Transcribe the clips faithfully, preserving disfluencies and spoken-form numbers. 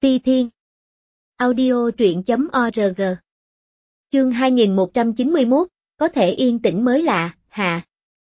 Ti Thiên. Audio truyện chấm org. Chương hai nghìn một trăm chín mươi mốt, có thể yên tĩnh mới lạ, hạ.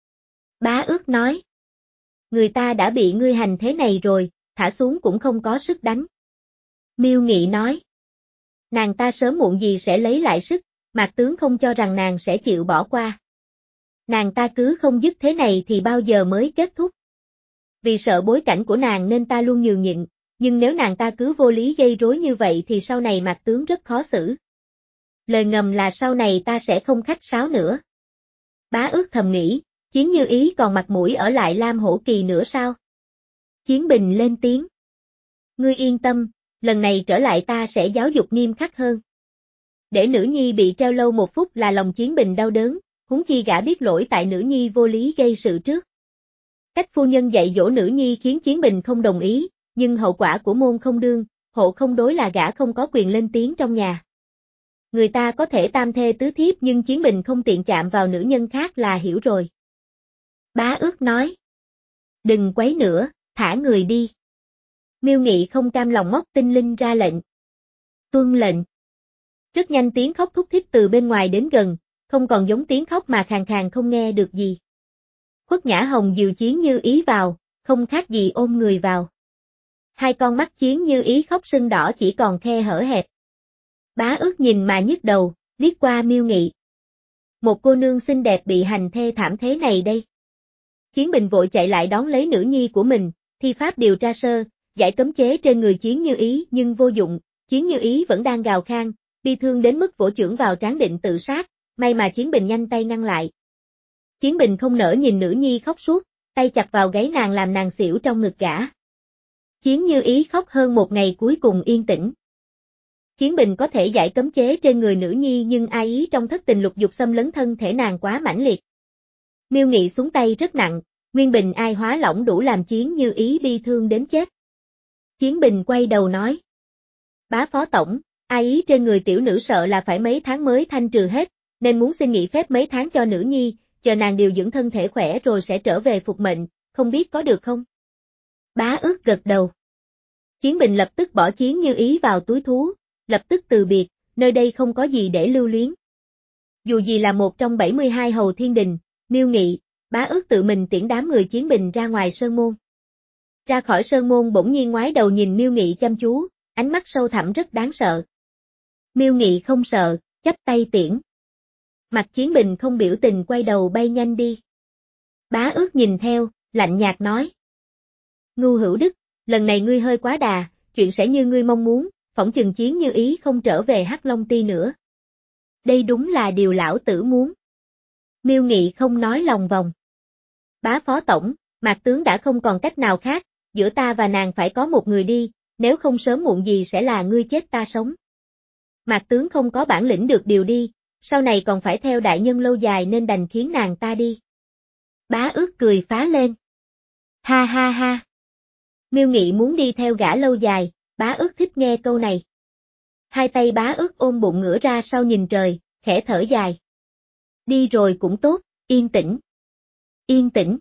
Bá Ước nói. Người ta đã bị ngươi hành thế này rồi, thả xuống cũng không có sức đánh. Miêu Nghị nói. Nàng ta sớm muộn gì sẽ lấy lại sức, Mạc tướng không cho rằng nàng sẽ chịu bỏ qua. Nàng ta cứ không dứt thế này thì bao giờ mới kết thúc. Vì sợ bối cảnh của nàng nên ta luôn nhường nhịn, nhưng nếu nàng ta cứ vô lý gây rối như vậy thì sau này Mạc tướng rất khó xử. Lời ngầm là sau này ta sẽ không khách sáo nữa. Bá Ước thầm nghĩ, Chiến Như Ý còn mặt mũi ở lại Lam Hổ Kỳ nữa sao? Chiến Bình lên tiếng. Ngươi yên tâm, lần này trở lại ta sẽ giáo dục nghiêm khắc hơn. Để nữ nhi bị treo lâu một phút là lòng Chiến Bình đau đớn, huống chi gã biết lỗi tại nữ nhi vô lý gây sự trước. Cách phu nhân dạy dỗ nữ nhi khiến Chiến Bình không đồng ý, nhưng hậu quả của môn không đương, hộ không đối là gã không có quyền lên tiếng trong nhà. Người ta có thể tam thê tứ thiếp nhưng Chiến Bình không tiện chạm vào nữ nhân khác là hiểu rồi. Bá Ước nói. Đừng quấy nữa, thả người đi. Miêu Nghị không cam lòng móc tinh linh ra lệnh. Tuân lệnh. Rất nhanh tiếng khóc thúc thích từ bên ngoài đến gần, không còn giống tiếng khóc mà khàn khàn không nghe được gì. Khuất Nhã Hồng dìu Chiến Như Ý vào, không khác gì ôm người vào. Hai con mắt Chiến Như Ý khóc sưng đỏ chỉ còn khe hở hẹp. Bá Ước nhìn mà nhức đầu, liếc qua Miêu Nghị. Một cô nương xinh đẹp bị hành thê thảm thế này đây. Chiến Bình vội chạy lại đón lấy nữ nhi của mình, thi pháp điều tra sơ, giải cấm chế trên người Chiến Như Ý nhưng vô dụng, Chiến Như Ý vẫn đang gào khan, bi thương đến mức vỗ chưởng vào trán định tự sát, may mà Chiến Bình nhanh tay ngăn lại. Chiến Bình không nỡ nhìn nữ nhi khóc suốt, tay chặt vào gáy nàng làm nàng xỉu trong ngực gã. Chiến Như Ý khóc hơn một ngày cuối cùng yên tĩnh. Chiến Bình có thể giải cấm chế trên người nữ nhi nhưng ai ý trong thất tình lục dục xâm lấn thân thể nàng quá mãnh liệt. Miêu Nghị xuống tay rất nặng, nguyên bình ai hóa lỏng đủ làm Chiến Như Ý bi thương đến chết. Chiến Bình quay đầu nói. Bá phó tổng, ai ý trên người tiểu nữ sợ là phải mấy tháng mới thanh trừ hết, nên muốn xin nghỉ phép mấy tháng cho nữ nhi, chờ nàng điều dưỡng thân thể khỏe rồi sẽ trở về phục mệnh, không biết có được không? Bá Ước gật đầu. Chiến Bình lập tức bỏ Chiến Như Ý vào túi thú, lập tức từ biệt, nơi đây không có gì để lưu luyến. Dù gì là một trong bảy mươi hai hầu thiên đình, Miêu Nghị, Bá Ước tự mình tiễn đám người Chiến Bình ra ngoài sơn môn. Ra khỏi sơn môn bỗng nhiên ngoái đầu nhìn Miêu Nghị chăm chú, ánh mắt sâu thẳm rất đáng sợ. Miêu Nghị không sợ, chắp tay tiễn. Mặt Chiến Bình không biểu tình quay đầu bay nhanh đi. Bá Ước nhìn theo, lạnh nhạt nói. Ngưu Hữu Đức, lần này ngươi hơi quá đà, chuyện sẽ như ngươi mong muốn, phỏng chừng Chiến Như Ý không trở về Hắc Long Ti nữa. Đây đúng là điều lão tử muốn. Miêu Nghị không nói lòng vòng. Bá phó tổng, Mạc tướng đã không còn cách nào khác, giữa ta và nàng phải có một người đi, nếu không sớm muộn gì sẽ là ngươi chết ta sống. Mạc tướng không có bản lĩnh được điều đi, sau này còn phải theo đại nhân lâu dài nên đành khiến nàng ta đi. Bá Ước cười phá lên. Ha ha ha. Miêu Nghị muốn đi theo gã lâu dài, Bá Ước thích nghe câu này. Hai tay Bá Ước ôm bụng ngửa ra sau nhìn trời, khẽ thở dài. Đi rồi cũng tốt, yên tĩnh. Yên tĩnh.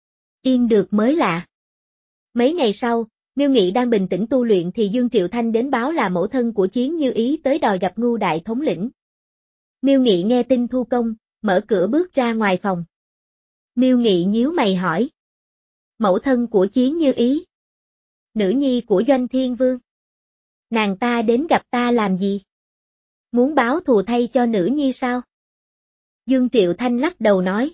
Yên được mới lạ. Mấy ngày sau, Miêu Nghị đang bình tĩnh tu luyện thì Dương Triệu Thanh đến báo là mẫu thân của Chiến Như Ý tới đòi gặp Ngưu đại thống lĩnh. Miêu Nghị nghe tin thu công, mở cửa bước ra ngoài phòng. Miêu Nghị nhíu mày hỏi. Mẫu thân của Chiến Như Ý. Nữ nhi của Doanh Thiên Vương. Nàng ta đến gặp ta làm gì? Muốn báo thù thay cho nữ nhi sao? Dương Triệu Thanh lắc đầu nói.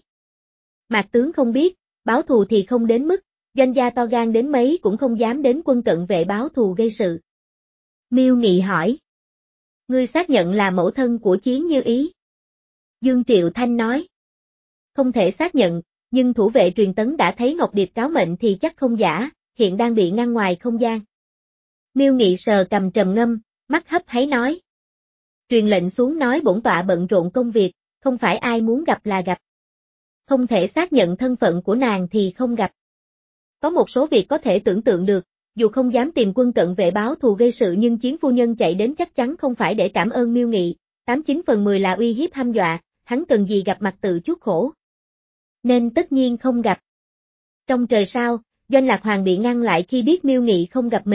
Mạc tướng không biết, báo thù thì không đến mức, doanh gia to gan đến mấy cũng không dám đến quân cận vệ báo thù gây sự. Miêu Nghị hỏi. Ngươi xác nhận là mẫu thân của Chiến Như Ý. Dương Triệu Thanh nói. Không thể xác nhận, nhưng thủ vệ truyền tấn đã thấy Ngọc Điệp cáo mệnh thì chắc không giả, hiện đang bị ngăn ngoài không gian. Miêu Nghị sờ cầm trầm ngâm, mắt hấp háy nói. Truyền lệnh xuống nói bổn tọa bận rộn công việc, không phải ai muốn gặp là gặp. Không thể xác nhận thân phận của nàng thì không gặp. Có một số việc có thể tưởng tượng được, dù không dám tìm quân cận vệ báo thù gây sự nhưng Chiến phu nhân chạy đến chắc chắn không phải để cảm ơn Miêu Nghị, tám chín phần mười là uy hiếp hăm dọa, hắn cần gì gặp mặt tự chuốc khổ. Nên tất nhiên không gặp. Trong trời sao, Doanh Lạc Hoàng bị ngăn lại khi biết Miêu Nghị không gặp mình,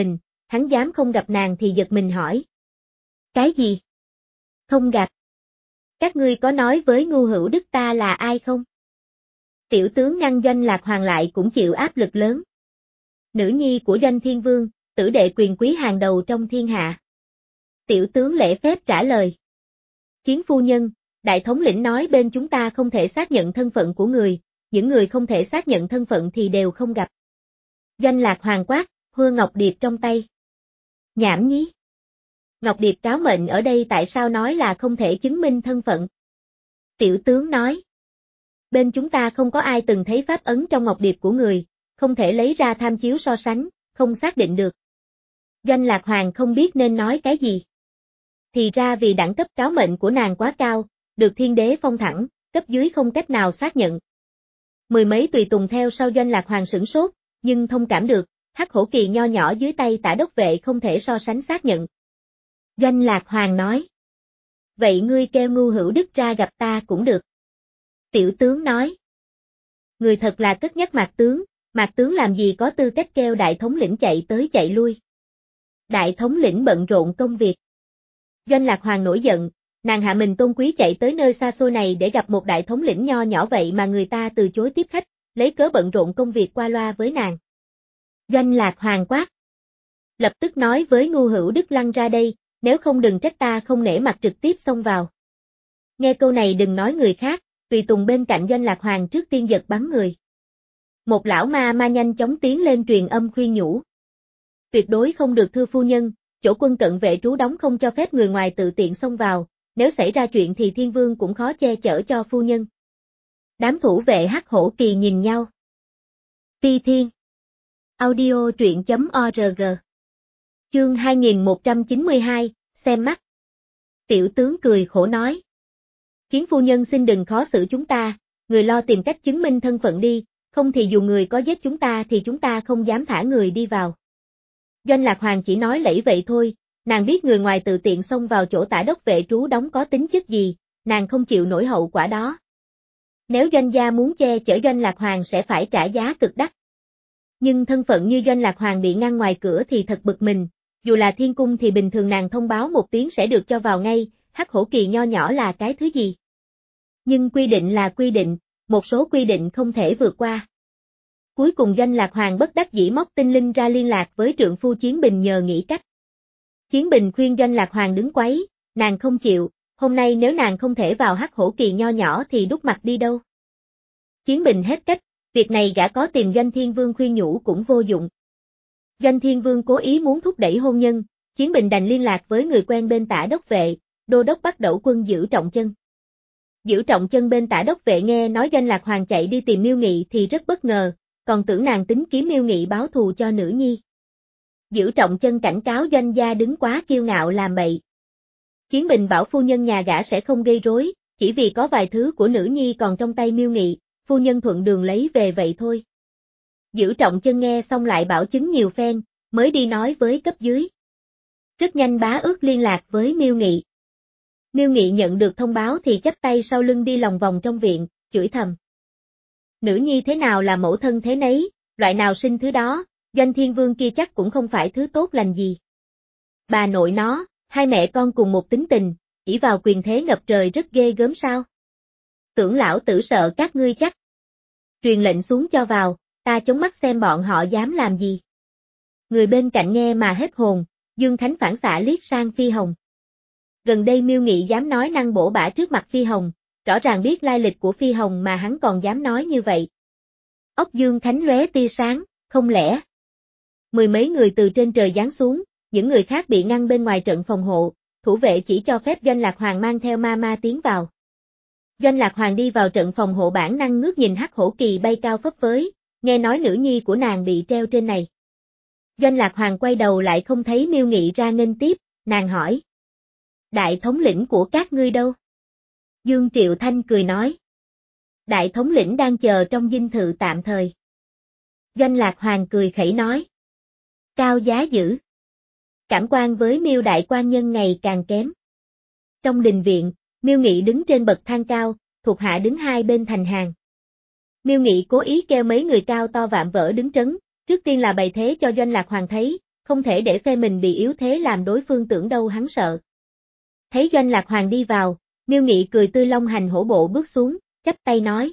hắn dám không gặp nàng thì giật mình hỏi. Cái gì? Không gặp? Các ngươi có nói với Ngưu Hữu Đức ta là ai không? Tiểu tướng ngăn Doanh Lạc Hoàng lại cũng chịu áp lực lớn. Nữ nhi của Doanh Thiên Vương, tử đệ quyền quý hàng đầu trong thiên hạ. Tiểu tướng lễ phép trả lời. Chiến phu nhân, đại thống lĩnh nói bên chúng ta không thể xác nhận thân phận của người, những người không thể xác nhận thân phận thì đều không gặp. Doanh Lạc Hoàng quát, hưa ngọc điệp trong tay. Nhảm nhí. Ngọc điệp cáo mệnh ở đây tại sao nói là không thể chứng minh thân phận? Tiểu tướng nói. Bên chúng ta không có ai từng thấy pháp ấn trong ngọc điệp của người, không thể lấy ra tham chiếu so sánh, không xác định được. Doanh Lạc Hoàng không biết nên nói cái gì. Thì ra vì đẳng cấp cáo mệnh của nàng quá cao, được thiên đế phong thẳng, cấp dưới không cách nào xác nhận. Mười mấy tùy tùng theo sau Doanh Lạc Hoàng sửng sốt, nhưng thông cảm được, hắc hổ kỳ nho nhỏ dưới tay tả đốc vệ không thể so sánh xác nhận. Doanh Lạc Hoàng nói. Vậy ngươi kêu Ngưu Hữu Đức ra gặp ta cũng được. Tiểu tướng nói. Người thật là cất nhắc Mạc tướng, Mạc tướng làm gì có tư cách kêu đại thống lĩnh chạy tới chạy lui. Đại thống lĩnh bận rộn công việc. Doanh Lạc Hoàng nổi giận, nàng hạ mình tôn quý chạy tới nơi xa xôi này để gặp một đại thống lĩnh nho nhỏ vậy mà người ta từ chối tiếp khách, lấy cớ bận rộn công việc qua loa với nàng. Doanh Lạc Hoàng quát. Lập tức nói với Ngưu Hữu Đức lăn ra đây, nếu không đừng trách ta không nể mặt trực tiếp xông vào. Nghe câu này đừng nói người khác, tùy tùng bên cạnh Doanh Lạc Hoàng trước tiên giật bắn người. Một lão ma ma nhanh chóng tiến lên truyền âm khuyên nhủ. Tuyệt đối không được thưa phu nhân, chỗ quân cận vệ trú đóng không cho phép người ngoài tự tiện xông vào, nếu xảy ra chuyện thì thiên vương cũng khó che chở cho phu nhân. Đám thủ vệ hắc hổ kỳ nhìn nhau. Phi Thiên Audio truyện chấm org Chương hai nghìn một trăm chín mươi hai, xem mắt. Tiểu tướng cười khổ nói. Chiến phu nhân xin đừng khó xử chúng ta, người lo tìm cách chứng minh thân phận đi, không thì dù người có giết chúng ta thì chúng ta không dám thả người đi vào. Doanh Lạc Hoàng chỉ nói lẫy vậy thôi, nàng biết người ngoài tự tiện xông vào chỗ tả đốc vệ trú đóng có tính chất gì, nàng không chịu nổi hậu quả đó. Nếu doanh gia muốn che chở Doanh Lạc Hoàng sẽ phải trả giá cực đắt. Nhưng thân phận như Doanh Lạc Hoàng bị ngăn ngoài cửa thì thật bực mình, dù là thiên cung thì bình thường nàng thông báo một tiếng sẽ được cho vào ngay, hắc hổ kỳ nho nhỏ là cái thứ gì. Nhưng quy định là quy định, một số quy định không thể vượt qua. Cuối cùng Doanh Lạc Hoàng bất đắc dĩ móc tinh linh ra liên lạc với trượng phu Chiến Bình nhờ nghĩ cách. Chiến Bình khuyên Doanh Lạc Hoàng đứng quấy, nàng không chịu, hôm nay nếu nàng không thể vào hắc hổ kỳ nho nhỏ thì đút mặt đi đâu. Chiến Bình hết cách, việc này gã có tìm Doanh Thiên Vương khuyên nhủ cũng vô dụng. Doanh Thiên Vương cố ý muốn thúc đẩy hôn nhân, Chiến Bình đành liên lạc với người quen bên tả đốc vệ, đô đốc bắt đẩu quân Giữ Trọng Chân. Giữ Trọng Chân bên tả đốc vệ nghe nói Doanh Lạc Hoàng chạy đi tìm Miêu Nghị thì rất bất ngờ, còn tưởng nàng tính kiếm Miêu Nghị báo thù cho nữ nhi. Giữ Trọng Chân cảnh cáo Doanh gia đứng quá kiêu ngạo làm bậy. Chiến Bình bảo phu nhân nhà gã sẽ không gây rối, chỉ vì có vài thứ của nữ nhi còn trong tay Miêu Nghị, phu nhân thuận đường lấy về vậy thôi. Giữ Trọng Chân nghe xong lại bảo chứng nhiều phen, mới đi nói với cấp dưới. Rất nhanh Bá Ước liên lạc với Miêu Nghị. Miêu Nghị nhận được thông báo thì chắp tay sau lưng đi lòng vòng trong viện, chửi thầm. Nữ nhi thế nào là mẫu thân thế nấy, loại nào sinh thứ đó, Doanh Thiên Vương kia chắc cũng không phải thứ tốt lành gì. Bà nội nó, hai mẹ con cùng một tính tình, ỷ vào quyền thế ngập trời rất ghê gớm sao. Tưởng lão tử sợ các ngươi chắc. Truyền lệnh xuống cho vào, ta chống mắt xem bọn họ dám làm gì. Người bên cạnh nghe mà hết hồn, Dương Khánh phản xạ liếc sang Phi Hồng. Gần đây Miêu Nghị dám nói năng bổ bả trước mặt Phi Hồng, rõ ràng biết lai lịch của Phi Hồng mà hắn còn dám nói như vậy. Óc Dương Khánh lóe tia sáng, không lẽ? Mười mấy người từ trên trời giáng xuống, những người khác bị ngăn bên ngoài trận phòng hộ, thủ vệ chỉ cho phép Doanh Lạc Hoàng mang theo ma ma tiến vào. Doanh Lạc Hoàng đi vào trận phòng hộ bản năng ngước nhìn hắc hổ kỳ bay cao phấp phới, nghe nói nữ nhi của nàng bị treo trên này. Doanh Lạc Hoàng quay đầu lại không thấy Miêu Nghị ra nghênh tiếp, nàng hỏi. Đại thống lĩnh của các ngươi đâu? Dương Triệu Thanh cười nói. Đại thống lĩnh đang chờ trong dinh thự tạm thời. Doanh Lạc Hoàng cười khẩy nói. Cao giá dữ. Cảm quan với Miêu đại quan nhân ngày càng kém. Trong đình viện, Miêu Nghị đứng trên bậc thang cao, thuộc hạ đứng hai bên thành hàng. Miêu Nghị cố ý kêu mấy người cao to vạm vỡ đứng trấn, trước tiên là bày thế cho Doanh Lạc Hoàng thấy, không thể để phe mình bị yếu thế làm đối phương tưởng đâu hắn sợ. Thấy Doanh Lạc Hoàng đi vào, Miêu Nghị cười tươi long hành hổ bộ bước xuống, chắp tay nói.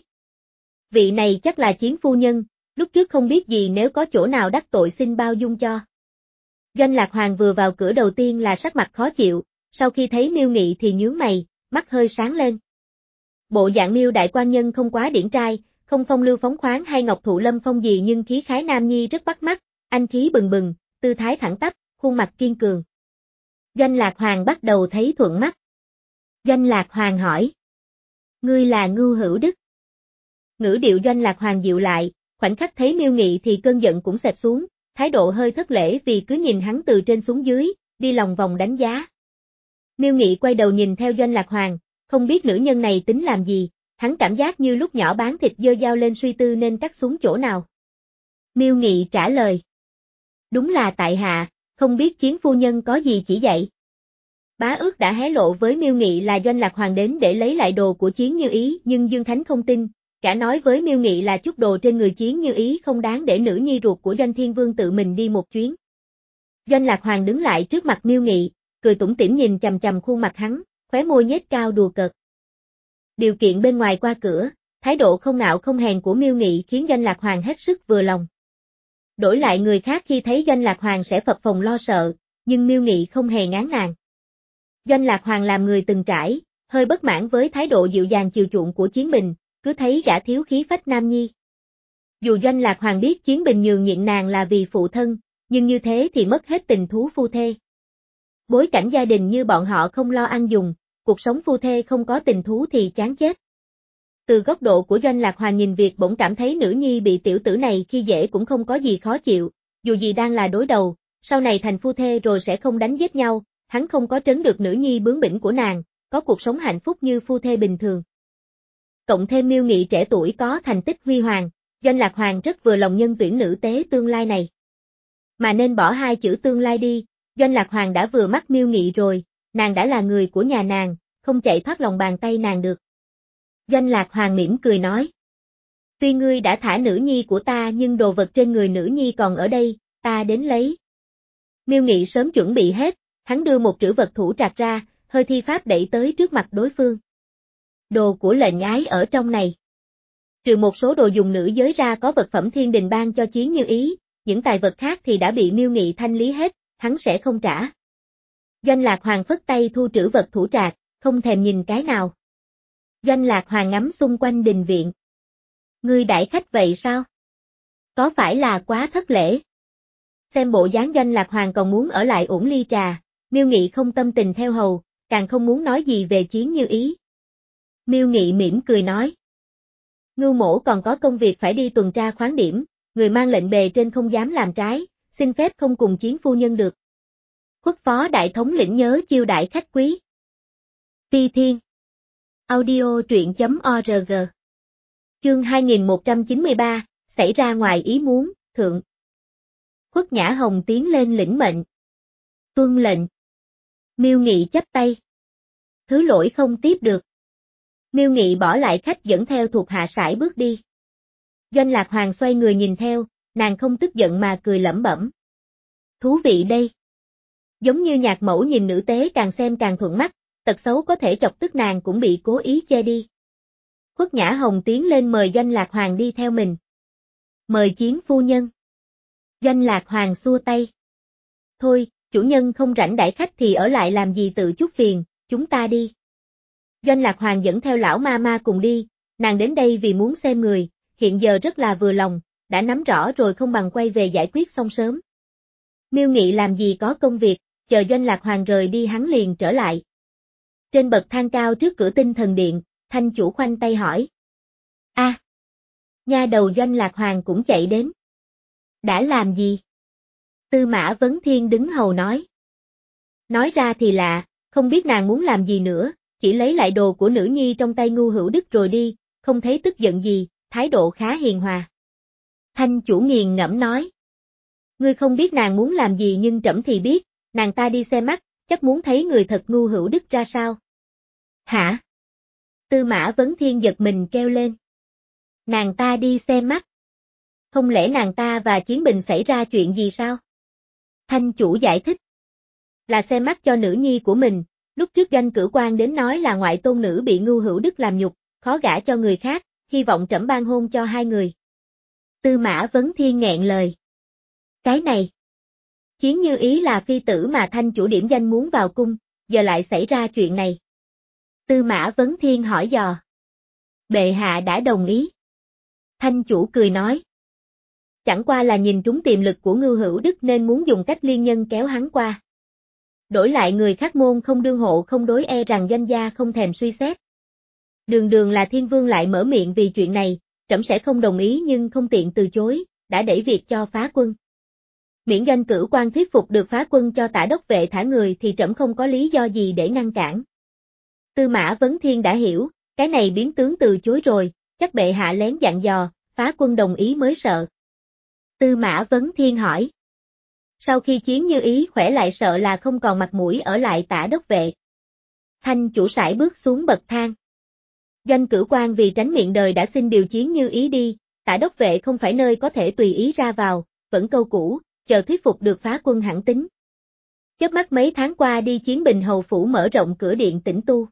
Vị này chắc là Chiến phu nhân, lúc trước không biết gì nếu có chỗ nào đắc tội xin bao dung cho. Doanh Lạc Hoàng vừa vào cửa đầu tiên là sắc mặt khó chịu, sau khi thấy Miêu Nghị thì nhướng mày, mắt hơi sáng lên. Bộ dạng Miêu đại quan nhân không quá điển trai, không phong lưu phóng khoáng hay ngọc thụ lâm phong gì nhưng khí khái nam nhi rất bắt mắt, anh khí bừng bừng, tư thái thẳng tắp, khuôn mặt kiên cường. Doanh Lạc Hoàng bắt đầu thấy thuận mắt. Doanh Lạc Hoàng hỏi. Ngươi là Ngưu Hữu Đức. Ngữ điệu Doanh Lạc Hoàng dịu lại, khoảnh khắc thấy Miêu Nghị thì cơn giận cũng xẹp xuống, thái độ hơi thất lễ vì cứ nhìn hắn từ trên xuống dưới, đi lòng vòng đánh giá. Miêu Nghị quay đầu nhìn theo Doanh Lạc Hoàng, không biết nữ nhân này tính làm gì, hắn cảm giác như lúc nhỏ bán thịt dơ dao lên suy tư nên cắt xuống chỗ nào. Miêu Nghị trả lời. Đúng là tại hạ, không biết Chiến phu nhân có gì chỉ dạy. Bá ước đã hé lộ với Miêu Nghị là Doanh Lạc Hoàng đến để lấy lại đồ của Chiến Như Ý nhưng Dương Thánh không tin, cả nói với Miêu Nghị là chút đồ trên người Chiến Như Ý không đáng để nữ nhi ruột của Doanh Thiên Vương tự mình đi một chuyến. Doanh Lạc Hoàng đứng lại trước mặt Miêu Nghị, cười tủm tỉm nhìn chằm chằm khuôn mặt hắn, khóe môi nhếch cao đùa cợt. Điều kiện bên ngoài qua cửa, thái độ không ngạo không hèn của Miêu Nghị khiến Doanh Lạc Hoàng hết sức vừa lòng. Đổi lại người khác khi thấy Doanh Lạc Hoàng sẽ phập phồng lo sợ, nhưng Miêu Nghị không hề ngán nàng. Doanh Lạc Hoàng làm người từng trải, hơi bất mãn với thái độ dịu dàng chiều chuộng của Chiến Bình, cứ thấy gã thiếu khí phách nam nhi. Dù Doanh Lạc Hoàng biết Chiến Bình nhường nhịn nàng là vì phụ thân, nhưng như thế thì mất hết tình thú phu thê. Bối cảnh gia đình như bọn họ không lo ăn dùng, cuộc sống phu thê không có tình thú thì chán chết. Từ góc độ của Doanh Lạc Hoàng nhìn việc bỗng cảm thấy nữ nhi bị tiểu tử này khi dễ cũng không có gì khó chịu, dù gì đang là đối đầu, sau này thành phu thê rồi sẽ không đánh giết nhau, hắn không có trấn được nữ nhi bướng bỉnh của nàng, có cuộc sống hạnh phúc như phu thê bình thường. Cộng thêm Miêu Nghị trẻ tuổi có thành tích huy hoàng, Doanh Lạc Hoàng rất vừa lòng nhân tuyển nữ tế tương lai này. Mà nên bỏ hai chữ tương lai đi, Doanh Lạc Hoàng đã vừa mắt Miêu Nghị rồi, nàng đã là người của nhà nàng, không chạy thoát lòng bàn tay nàng được. Doanh Lạc Hoàng mỉm cười nói. Tuy ngươi đã thả nữ nhi của ta nhưng đồ vật trên người nữ nhi còn ở đây, ta đến lấy. Miêu Nghị sớm chuẩn bị hết, hắn đưa một trữ vật thủ trạc ra, hơi thi pháp đẩy tới trước mặt đối phương. Đồ của lệnh ái ở trong này. Trừ một số đồ dùng nữ giới ra có vật phẩm thiên đình ban cho Chiến Như Ý, những tài vật khác thì đã bị Miêu Nghị thanh lý hết, hắn sẽ không trả. Doanh Lạc Hoàng phất tay thu trữ vật thủ trạc, không thèm nhìn cái nào. Doanh Lạc Hoàng ngắm xung quanh đình viện. Ngươi đãi khách vậy sao? Có phải là quá thất lễ? Xem bộ dáng Doanh Lạc Hoàng còn muốn ở lại uổng ly trà, Miêu Nghị không tâm tình theo hầu, càng không muốn nói gì về Chiến Như Ý. Miêu Nghị mỉm cười nói. Ngưu mổ còn có công việc phải đi tuần tra khoáng điểm, người mang lệnh bề trên không dám làm trái, xin phép không cùng Chiến phu nhân được. Khuất phó đại thống lĩnh nhớ chiêu đãi khách quý. Ti Thiên. Audio truyện chấm org. Chương hai nghìn một trăm chín mươi ba, xảy ra ngoài ý muốn, thượng. Khuất Nhã Hồng tiến lên lĩnh mệnh. Tuân lệnh. Miêu Nghị chắp tay. Thứ lỗi không tiếp được. Miêu Nghị bỏ lại khách dẫn theo thuộc hạ sải bước đi. Doanh Lạc Hoàng xoay người nhìn theo, nàng không tức giận mà cười lẩm bẩm. Thú vị đây. Giống như nhạc mẫu nhìn nữ tế càng xem càng thuận mắt, tật xấu có thể chọc tức nàng cũng bị cố ý che đi. Khuất Nhã Hồng tiến lên mời Doanh Lạc Hoàng đi theo mình. Mời Chiến phu nhân. Doanh Lạc Hoàng xua tay. Thôi, chủ nhân không rảnh đãi khách thì ở lại làm gì tự chút phiền, chúng ta đi. Doanh Lạc Hoàng dẫn theo lão ma ma cùng đi, nàng đến đây vì muốn xem người, hiện giờ rất là vừa lòng, đã nắm rõ rồi không bằng quay về giải quyết xong sớm. Miêu Nghị làm gì có công việc, chờ Doanh Lạc Hoàng rời đi hắn liền trở lại. Trên bậc thang cao trước cửa Tinh Thần Điện, thanh chủ khoanh tay hỏi. A, à, nha đầu Doanh Lạc Hoàng cũng chạy đến. Đã làm gì? Tư Mã Vấn Thiên đứng hầu nói. Nói ra thì lạ, không biết nàng muốn làm gì nữa, chỉ lấy lại đồ của nữ nhi trong tay Ngưu Hữu Đức rồi đi, không thấy tức giận gì, thái độ khá hiền hòa. Thanh chủ nghiền ngẫm nói. Ngươi không biết nàng muốn làm gì nhưng trẫm thì biết, nàng ta đi xem mắt, chắc muốn thấy người thật Ngưu Hữu Đức ra sao. Hả? Tư Mã Vấn Thiên giật mình kêu lên. Nàng ta đi xem mắt. Không lẽ nàng ta và Chiến Bình xảy ra chuyện gì sao? Thanh chủ giải thích. Là xem mắt cho nữ nhi của mình, lúc trước Doanh Cửu Quan đến nói là ngoại tôn nữ bị Ngưu Hữu Đức làm nhục, khó gả cho người khác, hy vọng trẫm ban hôn cho hai người. Tư Mã Vấn Thiên nghẹn lời. Cái này. Chiến Như Ý là phi tử mà Thanh chủ điểm danh muốn vào cung, giờ lại xảy ra chuyện này. Tư Mã Vấn Thiên hỏi dò. Bệ hạ đã đồng ý. Thanh chủ cười nói. Chẳng qua là nhìn trúng tiềm lực của Ngưu Hữu Đức nên muốn dùng cách liên nhân kéo hắn qua. Đổi lại người khác môn không đương hộ không đối e rằng Doanh gia không thèm suy xét. Đường đường là thiên vương lại mở miệng vì chuyện này, trẫm sẽ không đồng ý nhưng không tiện từ chối, đã đẩy việc cho phá quân. Miễn Doanh Cửu Quan thuyết phục được phá quân cho Tả đốc vệ thả người thì trẫm không có lý do gì để ngăn cản. Tư Mã Vấn Thiên đã hiểu, cái này biến tướng từ chối rồi, chắc bệ hạ lén dặn dò, phá quân đồng ý mới sợ. Tư Mã Vấn Thiên hỏi. Sau khi Chiến Như Ý khỏe lại sợ là không còn mặt mũi ở lại Tả đốc vệ. Thanh chủ sải bước xuống bậc thang. Doanh Cửu Quan vì tránh miệng đời đã xin điều Chiến Như Ý đi, Tả đốc vệ không phải nơi có thể tùy ý ra vào, vẫn câu cũ, chờ thuyết phục được phá quân hẳn tính. Chớp mắt mấy tháng qua đi Chiến Bình hầu phủ mở rộng cửa điện tĩnh tu.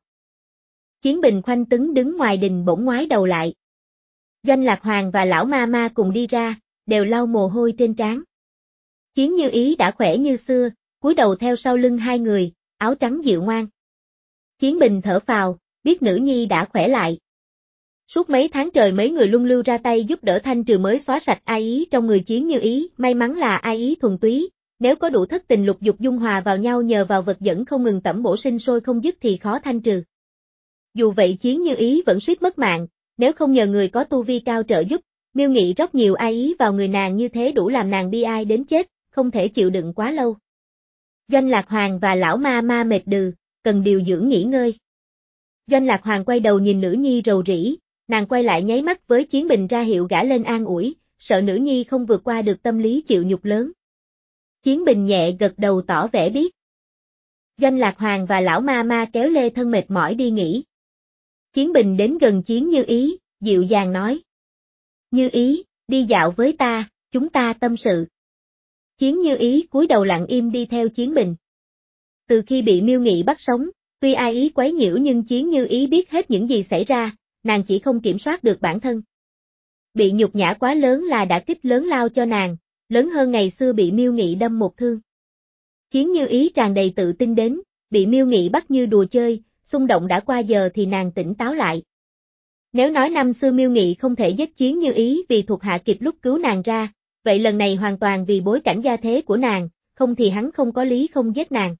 Chiến Bình khoanh tứng đứng ngoài đình bỗng ngoái đầu lại. Doanh Lạc Hoàng và lão ma ma cùng đi ra, đều lau mồ hôi trên trán. Chiến Như Ý đã khỏe như xưa, cúi đầu theo sau lưng hai người, áo trắng dịu ngoan. Chiến Bình thở phào, biết nữ nhi đã khỏe lại. Suốt mấy tháng trời mấy người luân lưu ra tay giúp đỡ thanh trừ mới xóa sạch ai ý trong người Chiến Như Ý, may mắn là ai ý thuần túy, nếu có đủ thất tình lục dục dung hòa vào nhau nhờ vào vật dẫn không ngừng tẩm bổ sinh sôi không dứt thì khó thanh trừ. Dù vậy Chiến Như Ý vẫn suýt mất mạng, nếu không nhờ người có tu vi cao trợ giúp, Miêu Nghị rót nhiều ai ý vào người nàng như thế đủ làm nàng bi ai đến chết, không thể chịu đựng quá lâu. Doanh Lạc Hoàng và lão ma ma mệt đừ, cần điều dưỡng nghỉ ngơi. Doanh Lạc Hoàng quay đầu nhìn nữ nhi rầu rĩ, nàng quay lại nháy mắt với Chiến Bình ra hiệu gã lên an ủi, sợ nữ nhi không vượt qua được tâm lý chịu nhục lớn. Chiến Bình nhẹ gật đầu tỏ vẻ biết. Doanh Lạc Hoàng và lão ma ma kéo lê thân mệt mỏi đi nghỉ. Chiến Bình đến gần Chiến Như Ý, dịu dàng nói. Như Ý, đi dạo với ta, chúng ta tâm sự. Chiến Như Ý cúi đầu lặng im đi theo Chiến Bình. Từ khi bị Miêu Nghị bắt sống, tuy ai ý quấy nhiễu nhưng Chiến Như Ý biết hết những gì xảy ra, nàng chỉ không kiểm soát được bản thân. Bị nhục nhã quá lớn là đã kích lớn lao cho nàng, lớn hơn ngày xưa bị Miêu Nghị đâm một thương. Chiến Như Ý tràn đầy tự tin đến, bị Miêu Nghị bắt như đùa chơi, xung động đã qua giờ thì nàng tỉnh táo lại. Nếu nói năm xưa Miêu Nghị không thể giết Chiến Như Ý vì thuộc hạ kịp lúc cứu nàng ra, vậy lần này hoàn toàn vì bối cảnh gia thế của nàng, không thì hắn không có lý không giết nàng.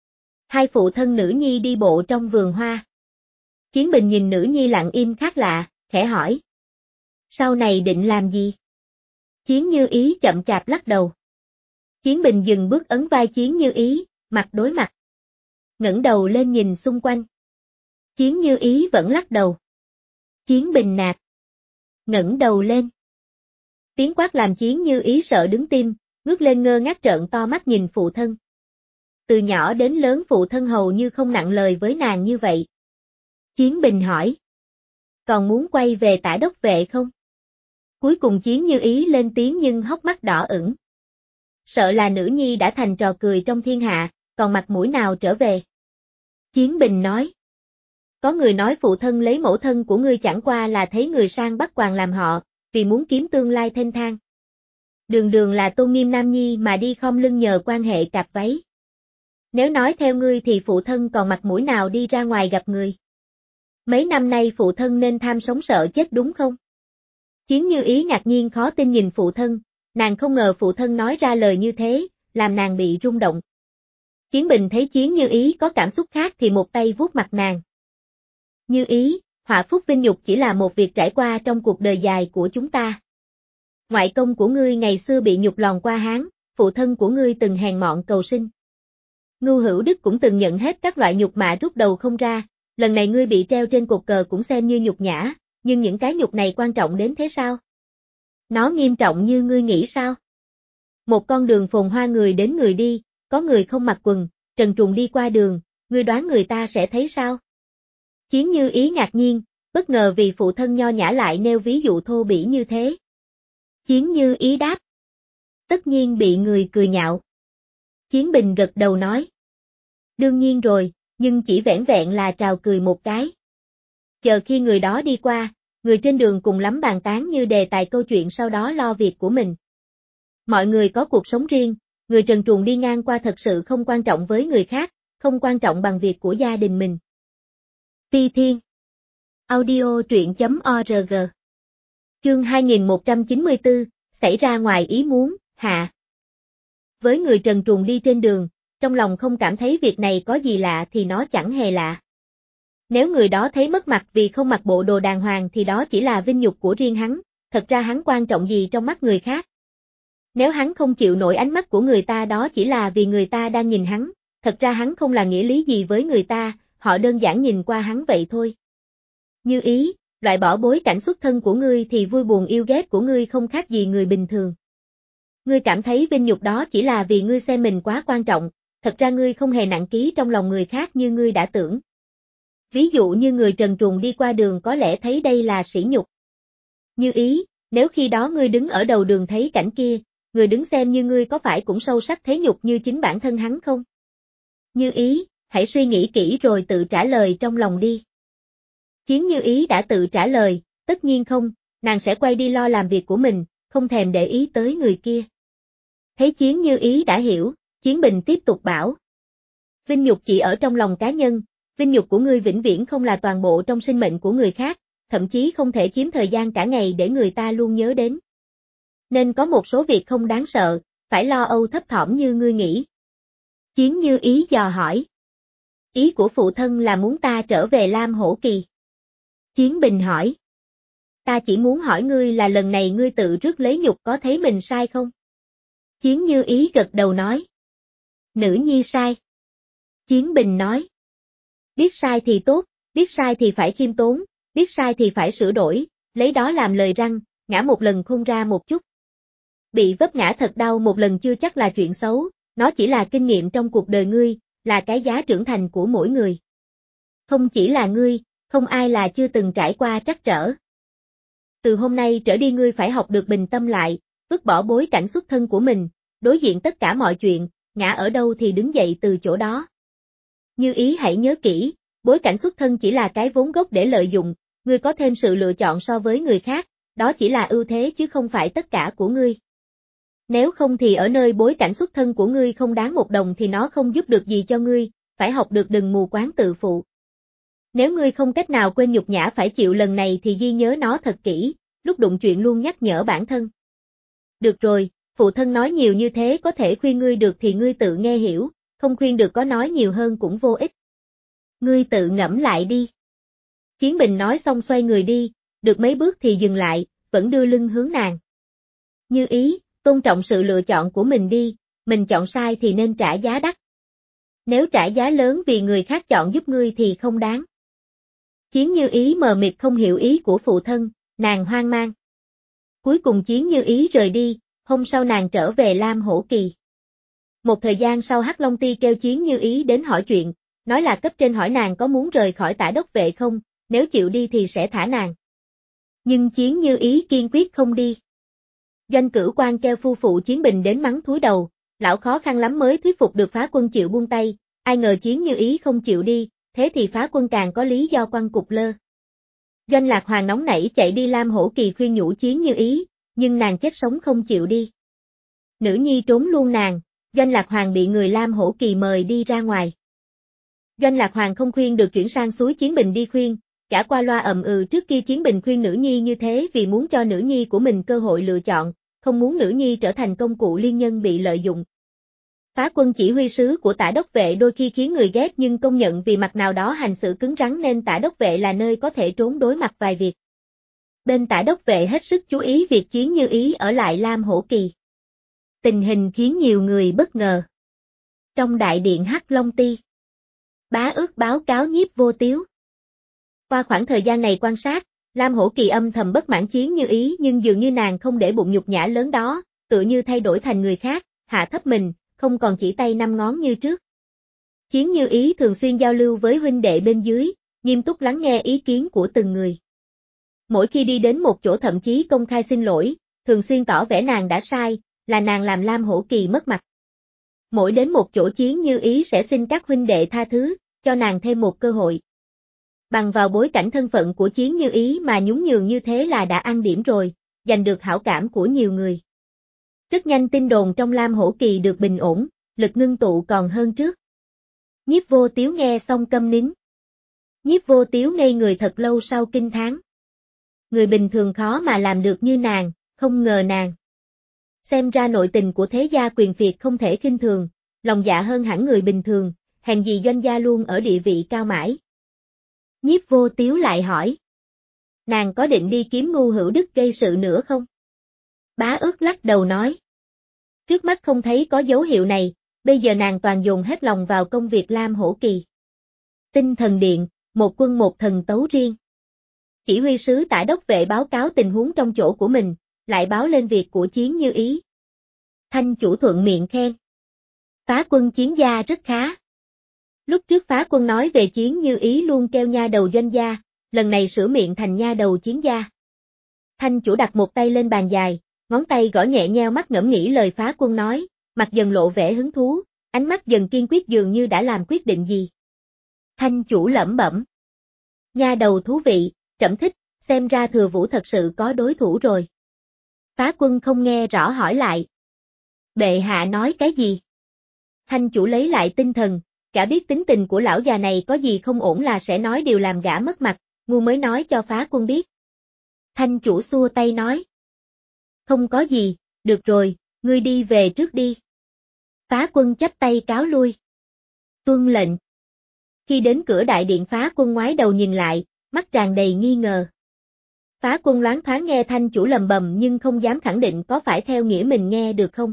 Hai phụ thân nữ nhi đi bộ trong vườn hoa. Chiến Bình nhìn nữ nhi lặng im khác lạ, khẽ hỏi. Sau này định làm gì? Chiến Như Ý chậm chạp lắc đầu. Chiến Bình dừng bước ấn vai Chiến Như Ý, mặt đối mặt. Ngẩng đầu lên nhìn xung quanh. Chiến Như Ý vẫn lắc đầu. Chiến Bình nạt. Ngẩng đầu lên. Tiếng quát làm Chiến Như Ý sợ đứng tim, ngước lên ngơ ngác trợn to mắt nhìn phụ thân. Từ nhỏ đến lớn phụ thân hầu như không nặng lời với nàng như vậy. Chiến Bình hỏi. Còn muốn quay về Tả đốc vệ không? Cuối cùng Chiến Như Ý lên tiếng nhưng hốc mắt đỏ ửng. Sợ là nữ nhi đã thành trò cười trong thiên hạ, còn mặt mũi nào trở về? Chiến Bình nói. Có người nói phụ thân lấy mẫu thân của ngươi chẳng qua là thấy người sang bắt quàng làm họ, vì muốn kiếm tương lai thênh thang. Đường đường là tôn nghiêm nam nhi mà đi khom lưng nhờ quan hệ cạp váy. Nếu nói theo ngươi thì phụ thân còn mặt mũi nào đi ra ngoài gặp người? Mấy năm nay phụ thân nên tham sống sợ chết đúng không? Chiến Như Ý ngạc nhiên khó tin nhìn phụ thân, nàng không ngờ phụ thân nói ra lời như thế, làm nàng bị rung động. Chiến Bình thấy Chiến Như Ý có cảm xúc khác thì một tay vuốt mặt nàng. Như Ý, họa phúc vinh nhục chỉ là một việc trải qua trong cuộc đời dài của chúng ta. Ngoại công của ngươi ngày xưa bị nhục lòn qua Hán, phụ thân của ngươi từng hèn mọn cầu sinh. Ngưu Hữu Đức cũng từng nhận hết các loại nhục mạ rút đầu không ra, lần này ngươi bị treo trên cột cờ cũng xem như nhục nhã, nhưng những cái nhục này quan trọng đến thế sao? Nó nghiêm trọng như ngươi nghĩ sao? Một con đường phồn hoa người đến người đi, có người không mặc quần, trần truồng đi qua đường, ngươi đoán người ta sẽ thấy sao? Chiến Như Ý ngạc nhiên, bất ngờ vì phụ thân nho nhã lại nêu ví dụ thô bỉ như thế. Chiến Như Ý đáp. Tất nhiên bị người cười nhạo. Chiến Bình gật đầu nói. Đương nhiên rồi, nhưng chỉ vẻn vẹn là trào cười một cái. Chờ khi người đó đi qua, người trên đường cùng lắm bàn tán như đề tài câu chuyện sau đó lo việc của mình. Mọi người có cuộc sống riêng, người trần truồng đi ngang qua thật sự không quan trọng với người khác, không quan trọng bằng việc của gia đình mình. Phi Thiên Audio truyện.org Chương hai nghìn một trăm chín mươi tư, xảy ra ngoài ý muốn, hạ. Với người trần truồng đi trên đường, trong lòng không cảm thấy việc này có gì lạ thì nó chẳng hề lạ. Nếu người đó thấy mất mặt vì không mặc bộ đồ đàng hoàng thì đó chỉ là vinh nhục của riêng hắn, thật ra hắn quan trọng gì trong mắt người khác. Nếu hắn không chịu nổi ánh mắt của người ta đó chỉ là vì người ta đang nhìn hắn, thật ra hắn không là nghĩa lý gì với người ta, họ đơn giản nhìn qua hắn vậy thôi. Như Ý, loại bỏ bối cảnh xuất thân của ngươi thì vui buồn yêu ghét của ngươi không khác gì người bình thường. Ngươi cảm thấy vinh nhục đó chỉ là vì ngươi xem mình quá quan trọng, thật ra ngươi không hề nặng ký trong lòng người khác như ngươi đã tưởng. Ví dụ như người trần truồng đi qua đường có lẽ thấy đây là sỉ nhục. Như Ý, nếu khi đó ngươi đứng ở đầu đường thấy cảnh kia, người đứng xem như ngươi có phải cũng sâu sắc thế nhục như chính bản thân hắn không? Như Ý, hãy suy nghĩ kỹ rồi tự trả lời trong lòng đi. Chiến Như Ý đã tự trả lời, tất nhiên không, nàng sẽ quay đi lo làm việc của mình, không thèm để ý tới người kia. Thấy Chiến Như Ý đã hiểu, Chiến Bình tiếp tục bảo. Vinh nhục chỉ ở trong lòng cá nhân, vinh nhục của ngươi vĩnh viễn không là toàn bộ trong sinh mệnh của người khác, thậm chí không thể chiếm thời gian cả ngày để người ta luôn nhớ đến. Nên có một số việc không đáng sợ, phải lo âu thấp thỏm như ngươi nghĩ. Chiến Như Ý dò hỏi. Ý của phụ thân là muốn ta trở về Lam Hổ Kỳ. Chiến Bình hỏi. Ta chỉ muốn hỏi ngươi là lần này ngươi tự rước lấy nhục có thấy mình sai không? Chiến Như Ý gật đầu nói. Nữ nhi sai. Chiến Bình nói. Biết sai thì tốt, biết sai thì phải khiêm tốn, biết sai thì phải sửa đổi, lấy đó làm lời răn, ngã một lần khôn ra một chút. Bị vấp ngã thật đau một lần chưa chắc là chuyện xấu, nó chỉ là kinh nghiệm trong cuộc đời ngươi, là cái giá trưởng thành của mỗi người. Không chỉ là ngươi, không ai là chưa từng trải qua trắc trở. Từ hôm nay trở đi ngươi phải học được bình tâm lại, vứt bỏ bối cảnh xuất thân của mình, đối diện tất cả mọi chuyện, ngã ở đâu thì đứng dậy từ chỗ đó. Như Ý hãy nhớ kỹ, bối cảnh xuất thân chỉ là cái vốn gốc để lợi dụng, ngươi có thêm sự lựa chọn so với người khác, đó chỉ là ưu thế chứ không phải tất cả của ngươi. Nếu không thì ở nơi bối cảnh xuất thân của ngươi không đáng một đồng thì nó không giúp được gì cho ngươi, phải học được đừng mù quáng tự phụ. Nếu ngươi không cách nào quên nhục nhã phải chịu lần này thì ghi nhớ nó thật kỹ, lúc đụng chuyện luôn nhắc nhở bản thân. Được rồi, phụ thân nói nhiều như thế có thể khuyên ngươi được thì ngươi tự nghe hiểu, không khuyên được có nói nhiều hơn cũng vô ích. Ngươi tự ngẫm lại đi. Chiến Bình nói xong xoay người đi, được mấy bước thì dừng lại, vẫn đưa lưng hướng nàng. Như Ý, tôn trọng sự lựa chọn của mình đi, mình chọn sai thì nên trả giá đắt. Nếu trả giá lớn vì người khác chọn giúp ngươi thì không đáng. Chiến Như Ý mờ mịt không hiểu ý của phụ thân, nàng hoang mang. Cuối cùng Chiến Như Ý rời đi, hôm sau nàng trở về Lam Hổ Kỳ. Một thời gian sau Hắc Long Ti kêu Chiến Như Ý đến hỏi chuyện, nói là cấp trên hỏi nàng có muốn rời khỏi Tả Đốc Vệ không, nếu chịu đi thì sẽ thả nàng. Nhưng Chiến Như Ý kiên quyết không đi. Doanh Cửu Quan kêu phu phụ Chiến Bình đến mắng thúi đầu, lão khó khăn lắm mới thuyết phục được Phá Quân chịu buông tay, ai ngờ Chiến Như Ý không chịu đi, thế thì Phá Quân càng có lý do quăng cục lơ. Doanh Lạc Hoàng nóng nảy chạy đi Lam Hổ Kỳ khuyên nhủ Chiến Như Ý, nhưng nàng chết sống không chịu đi. Nữ nhi trốn luôn nàng, Doanh Lạc Hoàng bị người Lam Hổ Kỳ mời đi ra ngoài. Doanh Lạc Hoàng không khuyên được chuyển sang suối Chiến Bình đi khuyên, cả qua loa ầm ừ trước kia Chiến Bình khuyên nữ nhi như thế vì muốn cho nữ nhi của mình cơ hội lựa chọn, không muốn nữ nhi trở thành công cụ liên nhân bị lợi dụng. Phá Quân chỉ huy sứ của Tả Đốc Vệ đôi khi khiến người ghét nhưng công nhận vì mặt nào đó hành sự cứng rắn nên Tả Đốc Vệ là nơi có thể trốn đối mặt vài việc. Bên Tả Đốc Vệ hết sức chú ý việc Chiến Như Ý ở lại Lam Hổ Kỳ. Tình hình khiến nhiều người bất ngờ. Trong đại điện Hắc Long Ti, Bá Ước báo cáo Nhiếp Vô Tiếu. Qua khoảng thời gian này quan sát, Lam Hổ Kỳ âm thầm bất mãn Chiến Như Ý nhưng dường như nàng không để bụng nhục nhã lớn đó, tựa như thay đổi thành người khác, hạ thấp mình, không còn chỉ tay năm ngón như trước. Chiến Như Ý thường xuyên giao lưu với huynh đệ bên dưới, nghiêm túc lắng nghe ý kiến của từng người. Mỗi khi đi đến một chỗ thậm chí công khai xin lỗi, thường xuyên tỏ vẻ nàng đã sai, là nàng làm Lam Hổ Kỳ mất mặt. Mỗi đến một chỗ Chiến Như Ý sẽ xin các huynh đệ tha thứ, cho nàng thêm một cơ hội. Bằng vào bối cảnh thân phận của Chiến Như Ý mà nhún nhường như thế là đã ăn điểm rồi, giành được hảo cảm của nhiều người. Rất nhanh tin đồn trong Lam Hổ Kỳ được bình ổn, lực ngưng tụ còn hơn trước. Nhiếp Vô Tiếu nghe xong câm nín. Nhiếp Vô Tiếu ngây người thật lâu sau kinh thán. Người bình thường khó mà làm được như nàng, không ngờ nàng. Xem ra nội tình của thế gia quyền phiệt không thể khinh thường, lòng dạ hơn hẳn người bình thường, hèn gì Doanh gia luôn ở địa vị cao mãi. Nhiếp Vô Tiếu lại hỏi. Nàng có định đi kiếm Ngu Hữu Đức gây sự nữa không? Bá Ước lắc đầu nói. Trước mắt không thấy có dấu hiệu này, bây giờ nàng toàn dồn hết lòng vào công việc Lam Hổ Kỳ. Tinh Thần Điện, một quân một thần tấu riêng. Chỉ huy sứ Tả Đốc Vệ báo cáo tình huống trong chỗ của mình, lại báo lên việc của Chiến Như Ý. Thanh chủ thuận miệng khen. Phá Quân chiến gia rất khá. Lúc trước Phá Quân nói về Chiến Như Ý luôn kêu nha đầu Doanh gia, lần này sửa miệng thành nha đầu chiến gia. Thanh chủ đặt một tay lên bàn dài, ngón tay gõ nhẹ nheo mắt ngẫm nghĩ lời Phá Quân nói, mặt dần lộ vẻ hứng thú, ánh mắt dần kiên quyết dường như đã làm quyết định gì. Thanh chủ lẩm bẩm. Nha đầu thú vị, trẫm thích, xem ra Thừa Vũ thật sự có đối thủ rồi. Phá Quân không nghe rõ hỏi lại. Bệ hạ nói cái gì? Thanh chủ lấy lại tinh thần, cả biết tính tình của lão già này có gì không ổn là sẽ nói điều làm gã mất mặt, ngu mới nói cho Phá Quân biết. Thanh chủ xua tay nói. Không có gì, được rồi, ngươi đi về trước đi. Phá Quân chắp tay cáo lui. Tuân lệnh. Khi đến cửa đại điện Phá Quân ngoái đầu nhìn lại, mắt tràn đầy nghi ngờ. Phá Quân loáng thoáng nghe thanh chủ lầm bầm nhưng không dám khẳng định có phải theo nghĩa mình nghe được không.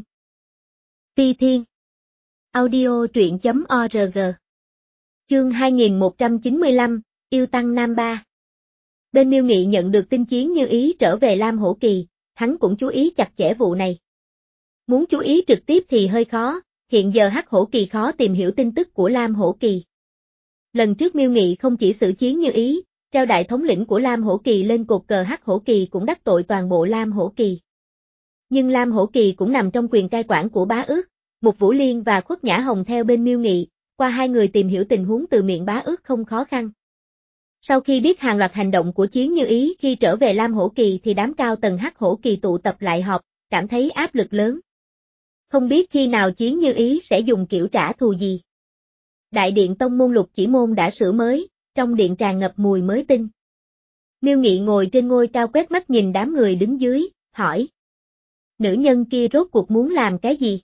Phi Thiên. Audio truyện chấm org. Chương hai nghìn một trăm chín mươi lăm, Yêu Tăng Nam Ba. Bên Miêu Nghị nhận được tin Chiến Như Ý trở về Lam Hổ Kỳ, hắn cũng chú ý chặt chẽ vụ này. Muốn chú ý trực tiếp thì hơi khó, hiện giờ Hắc Hổ Kỳ khó tìm hiểu tin tức của Lam Hổ Kỳ. Lần trước Miêu Nghị không chỉ xử Chiến Như Ý, treo đại thống lĩnh của Lam Hổ Kỳ lên cột cờ Hắc Hổ Kỳ cũng đắc tội toàn bộ Lam Hổ Kỳ. Nhưng Lam Hổ Kỳ cũng nằm trong quyền cai quản của Bá Ước, Mục Vũ Liên và Khuất Nhã Hồng theo bên Miêu Nghị, qua hai người tìm hiểu tình huống từ miệng Bá Ước không khó khăn. Sau khi biết hàng loạt hành động của Chiến Như Ý khi trở về Lam Hổ Kỳ thì đám cao tầng Hắc Hổ Kỳ tụ tập lại họp, cảm thấy áp lực lớn. Không biết khi nào Chiến Như Ý sẽ dùng kiểu trả thù gì. Đại điện tông môn Lục Chỉ Môn đã sửa mới, trong điện tràn ngập mùi mới tinh. Miêu Nghị ngồi trên ngôi cao quét mắt nhìn đám người đứng dưới, hỏi. Nữ nhân kia rốt cuộc muốn làm cái gì?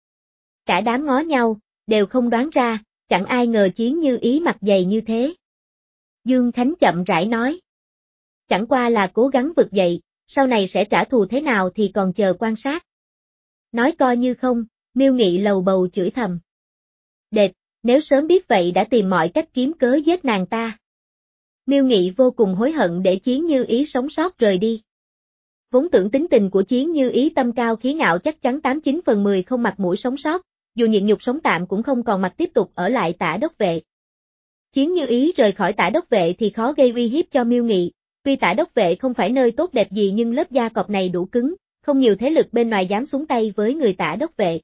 Cả đám ngó nhau, đều không đoán ra, chẳng ai ngờ Chiến Như Ý mặt dày như thế. Dương Khánh chậm rãi nói. Chẳng qua là cố gắng vực dậy, sau này sẽ trả thù thế nào thì còn chờ quan sát. Nói coi như không, Miêu Nghị lầu bầu chửi thầm. Đệt, nếu sớm biết vậy đã tìm mọi cách kiếm cớ giết nàng ta. Miêu Nghị vô cùng hối hận để Chiến Như Ý sống sót rời đi. Vốn tưởng tính tình của Chiến Như Ý tâm cao khí ngạo chắc chắn tám chín phần mười không mặt mũi sống sót, dù nhịn nhục sống tạm cũng không còn mặt tiếp tục ở lại Tả Đốc Vệ. Chiến Như Ý rời khỏi Tả Đốc Vệ thì khó gây uy hiếp cho Miêu Nghị, tuy Tả Đốc Vệ không phải nơi tốt đẹp gì nhưng lớp da cọp này đủ cứng, không nhiều thế lực bên ngoài dám xuống tay với người Tả Đốc Vệ.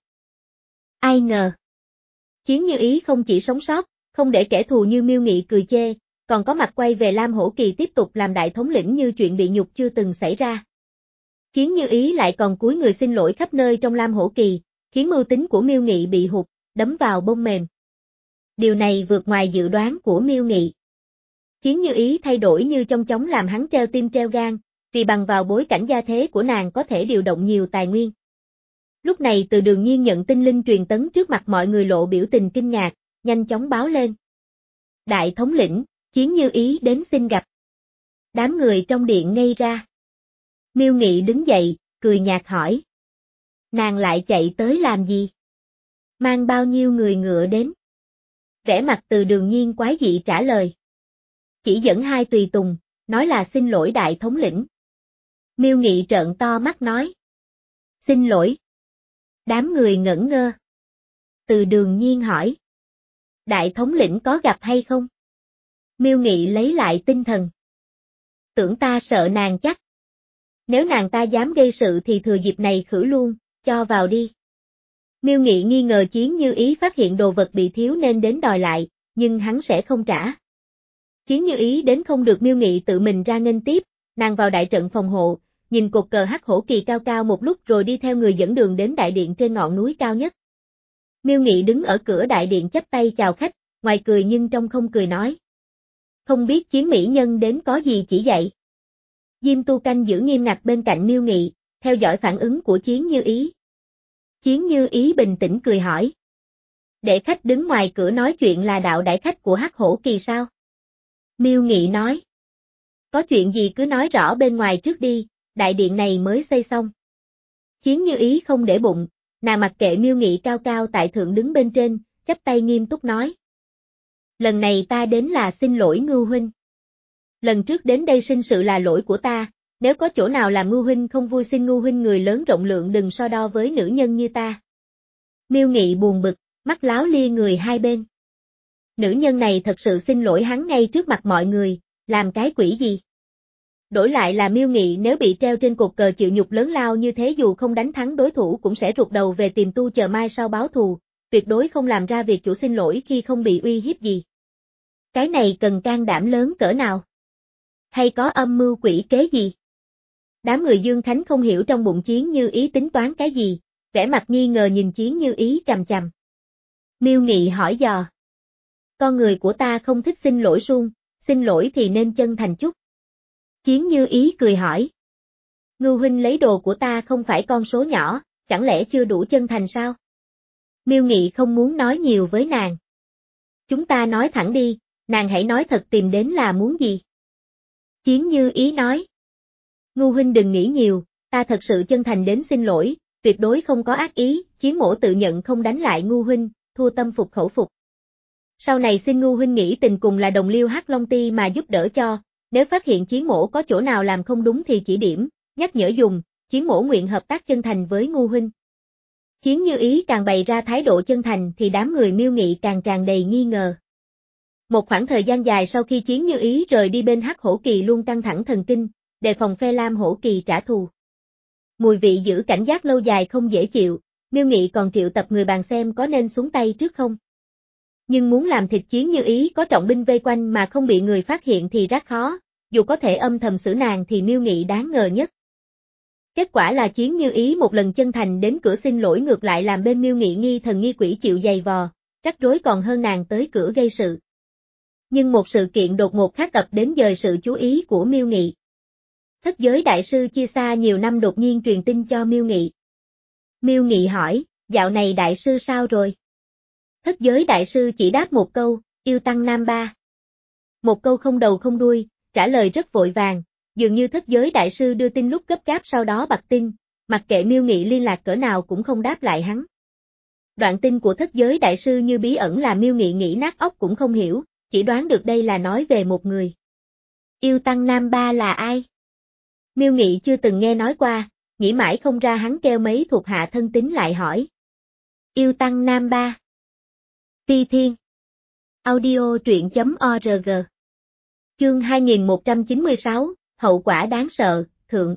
Ai ngờ. Chiến Như Ý không chỉ sống sót, không để kẻ thù như Miêu Nghị cười chê, còn có mặt quay về Lam Hổ Kỳ tiếp tục làm đại thống lĩnh như chuyện bị nhục chưa từng xảy ra. Chiến Như Ý lại còn cúi người xin lỗi khắp nơi trong Lam Hổ Kỳ, khiến mưu tính của Miêu Nghị bị hụt, đấm vào bông mềm. Điều này vượt ngoài dự đoán của Miêu Nghị. Chiến Như Ý thay đổi như trong chóng làm hắn treo tim treo gan, vì bằng vào bối cảnh gia thế của nàng có thể điều động nhiều tài nguyên. Lúc này Từ Đường Nhiên nhận tin linh truyền tấn trước mặt mọi người lộ biểu tình kinh ngạc, nhanh chóng báo lên. Đại thống lĩnh, Chiến Như Ý đến xin gặp. Đám người trong điện ngây ra. Miêu Nghị đứng dậy, cười nhạt hỏi. Nàng lại chạy tới làm gì? Mang bao nhiêu người ngựa đến? Vẻ mặt Từ Đường Nhiên quái dị trả lời. Chỉ dẫn hai tùy tùng, nói là xin lỗi đại thống lĩnh. Miêu Nghị trợn to mắt nói. Xin lỗi. Đám người ngẩn ngơ. Từ Đường Nhiên hỏi. Đại thống lĩnh có gặp hay không? Miêu Nghị lấy lại tinh thần. Tưởng ta sợ nàng chắc. Nếu nàng ta dám gây sự thì thừa dịp này khử luôn, cho vào đi. Miêu Nghị nghi ngờ Chiến Như Ý phát hiện đồ vật bị thiếu nên đến đòi lại, nhưng hắn sẽ không trả. Chiến Như Ý đến không được Miêu Nghị tự mình ra nghênh tiếp, nàng vào đại trận phòng hộ, nhìn cột cờ hắc hổ kỳ cao cao một lúc rồi đi theo người dẫn đường đến đại điện trên ngọn núi cao nhất. Miêu Nghị đứng ở cửa đại điện chắp tay chào khách, ngoài cười nhưng trong không cười nói. Không biết Chiến mỹ nhân đến có gì chỉ dạy. Diêm Tu canh giữ nghiêm ngặt bên cạnh Miêu Nghị, theo dõi phản ứng của Chiến Như Ý. Chiến Như Ý bình tĩnh cười hỏi. Để khách đứng ngoài cửa nói chuyện là đạo đại khách của hắc hổ kỳ sao? Miêu Nghị nói. Có chuyện gì cứ nói rõ bên ngoài trước đi, đại điện này mới xây xong. Chiến Như Ý không để bụng, nàng mặc kệ Miêu Nghị cao cao tại thượng đứng bên trên, chắp tay nghiêm túc nói. Lần này ta đến là xin lỗi Ngưu huynh. Lần trước đến đây sinh sự là lỗi của ta, nếu có chỗ nào làm Ngưu huynh không vui xin Ngưu huynh người lớn rộng lượng đừng so đo với nữ nhân như ta. Miêu Nghị buồn bực, mắt láo lia người hai bên. Nữ nhân này thật sự xin lỗi hắn ngay trước mặt mọi người, làm cái quỷ gì? Đổi lại là Miêu Nghị nếu bị treo trên cột cờ chịu nhục lớn lao như thế dù không đánh thắng đối thủ cũng sẽ rụt đầu về tìm tu chờ mai sau báo thù, tuyệt đối không làm ra việc chủ xin lỗi khi không bị uy hiếp gì. Cái này cần can đảm lớn cỡ nào? Hay có âm mưu quỷ kế gì? Đám người Dương Khánh không hiểu trong bụng Chiến Như Ý tính toán cái gì, vẻ mặt nghi ngờ nhìn Chiến Như Ý chằm chằm. Miêu Nghị hỏi dò. Con người của ta không thích xin lỗi suông, xin lỗi thì nên chân thành chút. Chiến Như Ý cười hỏi. Ngưu huynh lấy đồ của ta không phải con số nhỏ, chẳng lẽ chưa đủ chân thành sao? Miêu Nghị không muốn nói nhiều với nàng. Chúng ta nói thẳng đi, nàng hãy nói thật tìm đến là muốn gì? Chiến Như Ý nói. Ngưu huynh đừng nghĩ nhiều, ta thật sự chân thành đến xin lỗi, tuyệt đối không có ác ý, Chiến mỗ tự nhận không đánh lại Ngưu huynh, thua tâm phục khẩu phục. Sau này xin Ngưu huynh nghĩ tình cùng là đồng liêu Hắc Long Ti mà giúp đỡ cho, nếu phát hiện Chiến mỗ có chỗ nào làm không đúng thì chỉ điểm, nhắc nhở dùng, Chiến mỗ nguyện hợp tác chân thành với Ngưu huynh. Chiến Như Ý càng bày ra thái độ chân thành thì đám người Miêu Nghị càng tràn đầy nghi ngờ. Một khoảng thời gian dài sau khi Chiến Như Ý rời đi bên Hắc Hổ Kỳ luôn căng thẳng thần kinh, đề phòng phe Lam Hổ Kỳ trả thù. Mùi vị giữ cảnh giác lâu dài không dễ chịu, Miêu Nghị còn triệu tập người bàn xem có nên xuống tay trước không. Nhưng muốn làm thịt Chiến Như Ý có trọng binh vây quanh mà không bị người phát hiện thì rất khó, dù có thể âm thầm xử nàng thì Miêu Nghị đáng ngờ nhất. Kết quả là Chiến Như Ý một lần chân thành đến cửa xin lỗi ngược lại làm bên Miêu Nghị nghi thần nghi quỷ chịu giày vò, rắc rối còn hơn nàng tới cửa gây sự. Nhưng một sự kiện đột ngột khác ập đến dời sự chú ý của Miêu Nghị. Thất giới đại sư chia xa nhiều năm đột nhiên truyền tin cho Miêu Nghị. Miêu Nghị hỏi, dạo này đại sư sao rồi? Thất giới đại sư chỉ đáp một câu, yêu tăng nam ba. Một câu không đầu không đuôi, trả lời rất vội vàng, dường như thất giới đại sư đưa tin lúc gấp gáp sau đó bặt tin, mặc kệ Miêu Nghị liên lạc cỡ nào cũng không đáp lại hắn. Đoạn tin của thất giới đại sư như bí ẩn là Miêu Nghị nghĩ nát óc cũng không hiểu, chỉ đoán được đây là nói về một người. Yêu tăng nam ba là ai? Miêu Nghị chưa từng nghe nói qua, nghĩ mãi không ra hắn kêu mấy thuộc hạ thân tín lại hỏi. Yêu tăng nam ba. Ti Thiên. Audio truyện chấm org. Chương hai nghìn một trăm chín mươi sáu, hậu quả đáng sợ, thượng.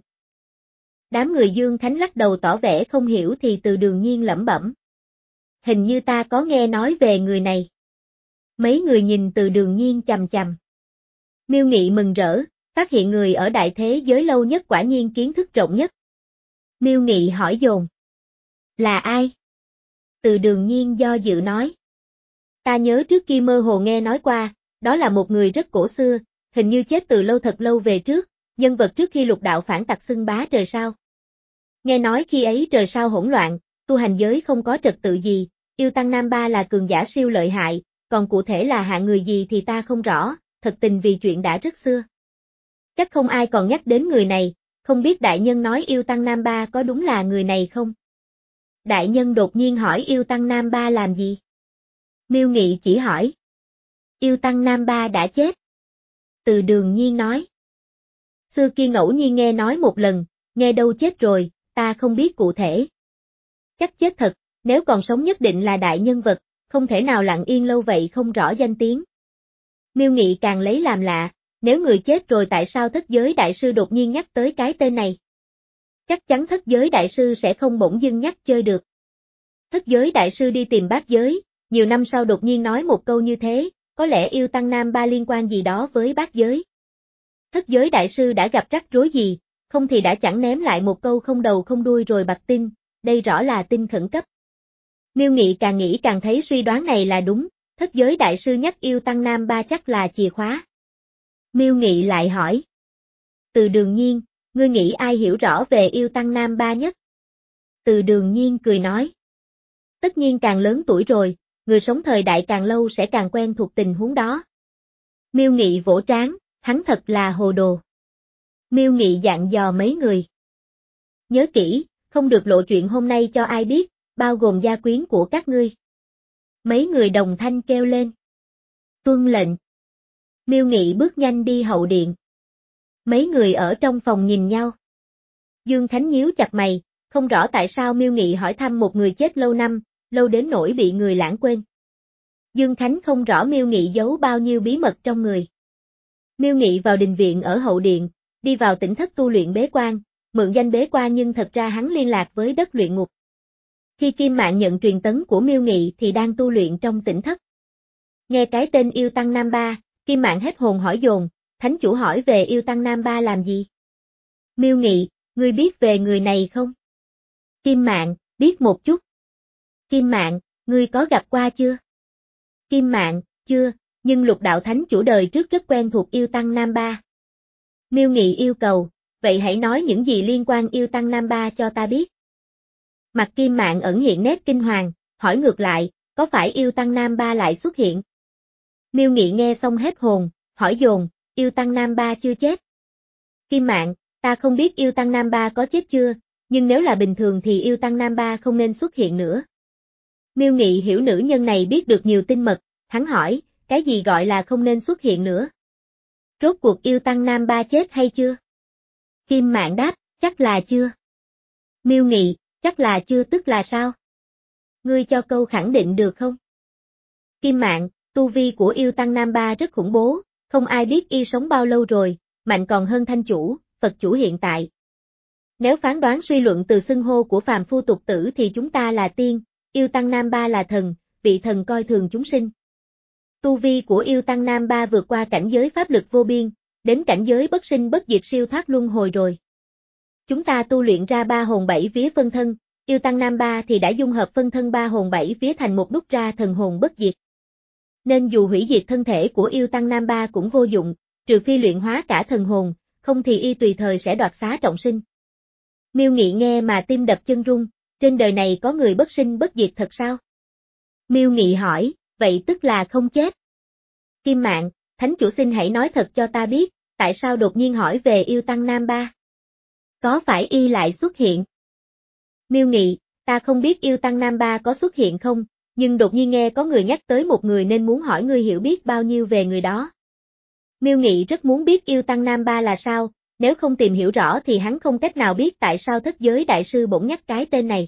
Đám người Dương Khánh lắc đầu tỏ vẻ không hiểu thì Từ Đường Nhiên lẩm bẩm. Hình như ta có nghe nói về người này. Mấy người nhìn Từ Đường Nhiên chằm chằm. Miêu Nghị mừng rỡ, phát hiện người ở đại thế giới lâu nhất quả nhiên kiến thức rộng nhất. Miêu Nghị hỏi dồn. Là ai? Từ Đường Nhiên do dự nói. Ta nhớ trước kia mơ hồ nghe nói qua, đó là một người rất cổ xưa, hình như chết từ lâu thật lâu về trước, nhân vật trước khi lục đạo phản tặc xưng bá trời sao. Nghe nói khi ấy trời sao hỗn loạn, tu hành giới không có trật tự gì, yêu tăng nam ba là cường giả siêu lợi hại, còn cụ thể là hạng người gì thì ta không rõ, thật tình vì chuyện đã rất xưa. Chắc không ai còn nhắc đến người này, không biết đại nhân nói yêu tăng nam ba có đúng là người này không? Đại nhân đột nhiên hỏi yêu tăng nam ba làm gì? Miêu Nghị chỉ hỏi. Yêu tăng nam ba đã chết. Từ Đường Nhiên nói. Xưa kia ngẫu nhiên nghe nói một lần, nghe đâu chết rồi, ta không biết cụ thể. Chắc chết thật, nếu còn sống nhất định là đại nhân vật, không thể nào lặng yên lâu vậy không rõ danh tiếng. Miêu Nghị càng lấy làm lạ, nếu người chết rồi tại sao thất giới đại sư đột nhiên nhắc tới cái tên này? Chắc chắn thất giới đại sư sẽ không bỗng dưng nhắc chơi được. Thất giới đại sư đi tìm bát giới, nhiều năm sau đột nhiên nói một câu như thế, có lẽ yêu tăng nam ba liên quan gì đó với bát giới. Thất giới đại sư đã gặp rắc rối gì, không thì đã chẳng ném lại một câu không đầu không đuôi rồi bặt tin, đây rõ là tin khẩn cấp. Miêu Nghị càng nghĩ càng thấy suy đoán này là đúng, thất giới đại sư nhắc yêu tăng nam ba chắc là chìa khóa. Miêu Nghị lại hỏi. Từ Đường Nhiên, ngươi nghĩ ai hiểu rõ về yêu tăng nam ba nhất? Từ Đường Nhiên cười nói. Tất nhiên càng lớn tuổi rồi, người sống thời đại càng lâu sẽ càng quen thuộc tình huống đó. Miêu Nghị vỗ trán, hắn thật là hồ đồ. Miêu Nghị dặn dò mấy người. Nhớ kỹ, không được lộ chuyện hôm nay cho ai biết, bao gồm gia quyến của các ngươi. Mấy người đồng thanh kêu lên. Tuân lệnh. Miêu Nghị bước nhanh đi hậu điện. Mấy người ở trong phòng nhìn nhau. Dương Khánh nhíu chặt mày, không rõ tại sao Miêu Nghị hỏi thăm một người chết lâu năm, lâu đến nỗi bị người lãng quên. Dương Khánh không rõ Miêu Nghị giấu bao nhiêu bí mật trong người. Miêu Nghị vào đình viện ở hậu điện, đi vào tỉnh thất tu luyện bế quan, mượn danh bế quan nhưng thật ra hắn liên lạc với đất luyện ngục. Khi Kim Mạn nhận truyền tấn của Miêu Nghị thì đang tu luyện trong tỉnh thất. Nghe cái tên yêu tăng Nam Ba, Kim Mạn hết hồn hỏi dồn, thánh chủ hỏi về yêu tăng Nam Ba làm gì? Miêu Nghị, ngươi biết về người này không? Kim Mạn, biết một chút. Kim Mạn, ngươi có gặp qua chưa? Kim Mạn, chưa, nhưng Lục đạo thánh chủ đời trước rất quen thuộc yêu tăng Nam Ba. Miêu Nghị yêu cầu, vậy hãy nói những gì liên quan yêu tăng Nam Ba cho ta biết. Mặt Kim Mạn ẩn hiện nét kinh hoàng, hỏi ngược lại, có phải yêu tăng Nam Ba lại xuất hiện? Miêu Nghị nghe xong hết hồn, hỏi dồn, yêu tăng Nam Ba chưa chết. Kim Mạn, ta không biết yêu tăng Nam Ba có chết chưa, nhưng nếu là bình thường thì yêu tăng Nam Ba không nên xuất hiện nữa. Miêu Nghị hiểu nữ nhân này biết được nhiều tinh mật, hắn hỏi, cái gì gọi là không nên xuất hiện nữa? Rốt cuộc yêu tăng Nam Ba chết hay chưa? Kim Mạn đáp, chắc là chưa. Miêu Nghị, chắc là chưa tức là sao? Ngươi cho câu khẳng định được không? Kim Mạn, tu vi của yêu tăng Nam Ba rất khủng bố, không ai biết y sống bao lâu rồi, mạnh còn hơn thanh chủ, Phật chủ hiện tại. Nếu phán đoán suy luận từ xưng hô của phàm phu tục tử thì chúng ta là tiên, yêu tăng Nam Ba là thần, vị thần coi thường chúng sinh. Tu vi của yêu tăng Nam Ba vượt qua cảnh giới pháp lực vô biên, đến cảnh giới bất sinh bất diệt siêu thoát luân hồi rồi. Chúng ta tu luyện ra ba hồn bảy vía phân thân, yêu tăng Nam Ba thì đã dung hợp phân thân ba hồn bảy vía thành một đúc ra thần hồn bất diệt. Nên dù hủy diệt thân thể của yêu tăng Nam Ba cũng vô dụng, trừ phi luyện hóa cả thần hồn, không thì y tùy thời sẽ đoạt xá trọng sinh. Miêu Nghị nghe mà tim đập chân rung, trên đời này có người bất sinh bất diệt thật sao? Miêu Nghị hỏi, vậy tức là không chết. Kim Mạn, thánh chủ xin hãy nói thật cho ta biết, tại sao đột nhiên hỏi về yêu tăng Nam Ba? Có phải y lại xuất hiện? Miêu Nghị, ta không biết yêu tăng Nam Ba có xuất hiện không, nhưng đột nhiên nghe có người nhắc tới một người nên muốn hỏi ngươi hiểu biết bao nhiêu về người đó. Miêu Nghị rất muốn biết yêu tăng Nam Ba là sao, nếu không tìm hiểu rõ thì hắn không cách nào biết tại sao thất giới đại sư bỗng nhắc cái tên này.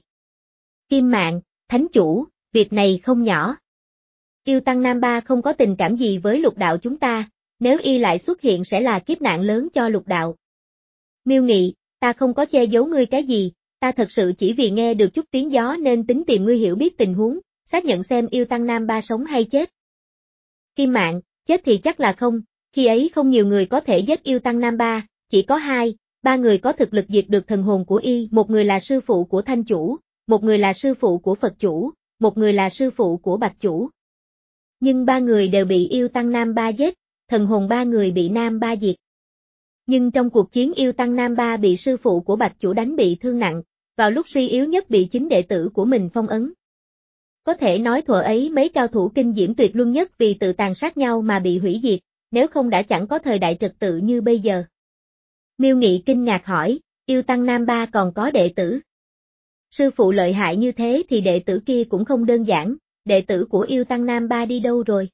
Kim Mạn, thánh chủ, việc này không nhỏ. Yêu tăng Nam Ba không có tình cảm gì với lục đạo chúng ta, nếu y lại xuất hiện sẽ là kiếp nạn lớn cho lục đạo. Miêu Nghị, ta không có che giấu ngươi cái gì, ta thật sự chỉ vì nghe được chút tiếng gió nên tính tìm ngươi hiểu biết tình huống, xác nhận xem yêu tăng Nam Ba sống hay chết. Kim Mạn, chết thì chắc là không, khi ấy không nhiều người có thể giết yêu tăng Nam Ba, chỉ có hai, ba người có thực lực diệt được thần hồn của y, một người là sư phụ của thanh chủ, một người là sư phụ của Phật chủ, một người là sư phụ của Bạch chủ. Nhưng ba người đều bị yêu tăng Nam Ba giết, thần hồn ba người bị Nam Ba diệt. Nhưng trong cuộc chiến yêu tăng Nam Ba bị sư phụ của Bạch chủ đánh bị thương nặng, vào lúc suy yếu nhất bị chính đệ tử của mình phong ấn. Có thể nói thuở ấy mấy cao thủ kinh diễm tuyệt luân nhất vì tự tàn sát nhau mà bị hủy diệt, nếu không đã chẳng có thời đại trật tự như bây giờ. Miêu Nghị kinh ngạc hỏi, yêu tăng Nam Ba còn có đệ tử. Sư phụ lợi hại như thế thì đệ tử kia cũng không đơn giản, đệ tử của yêu tăng Nam Ba đi đâu rồi?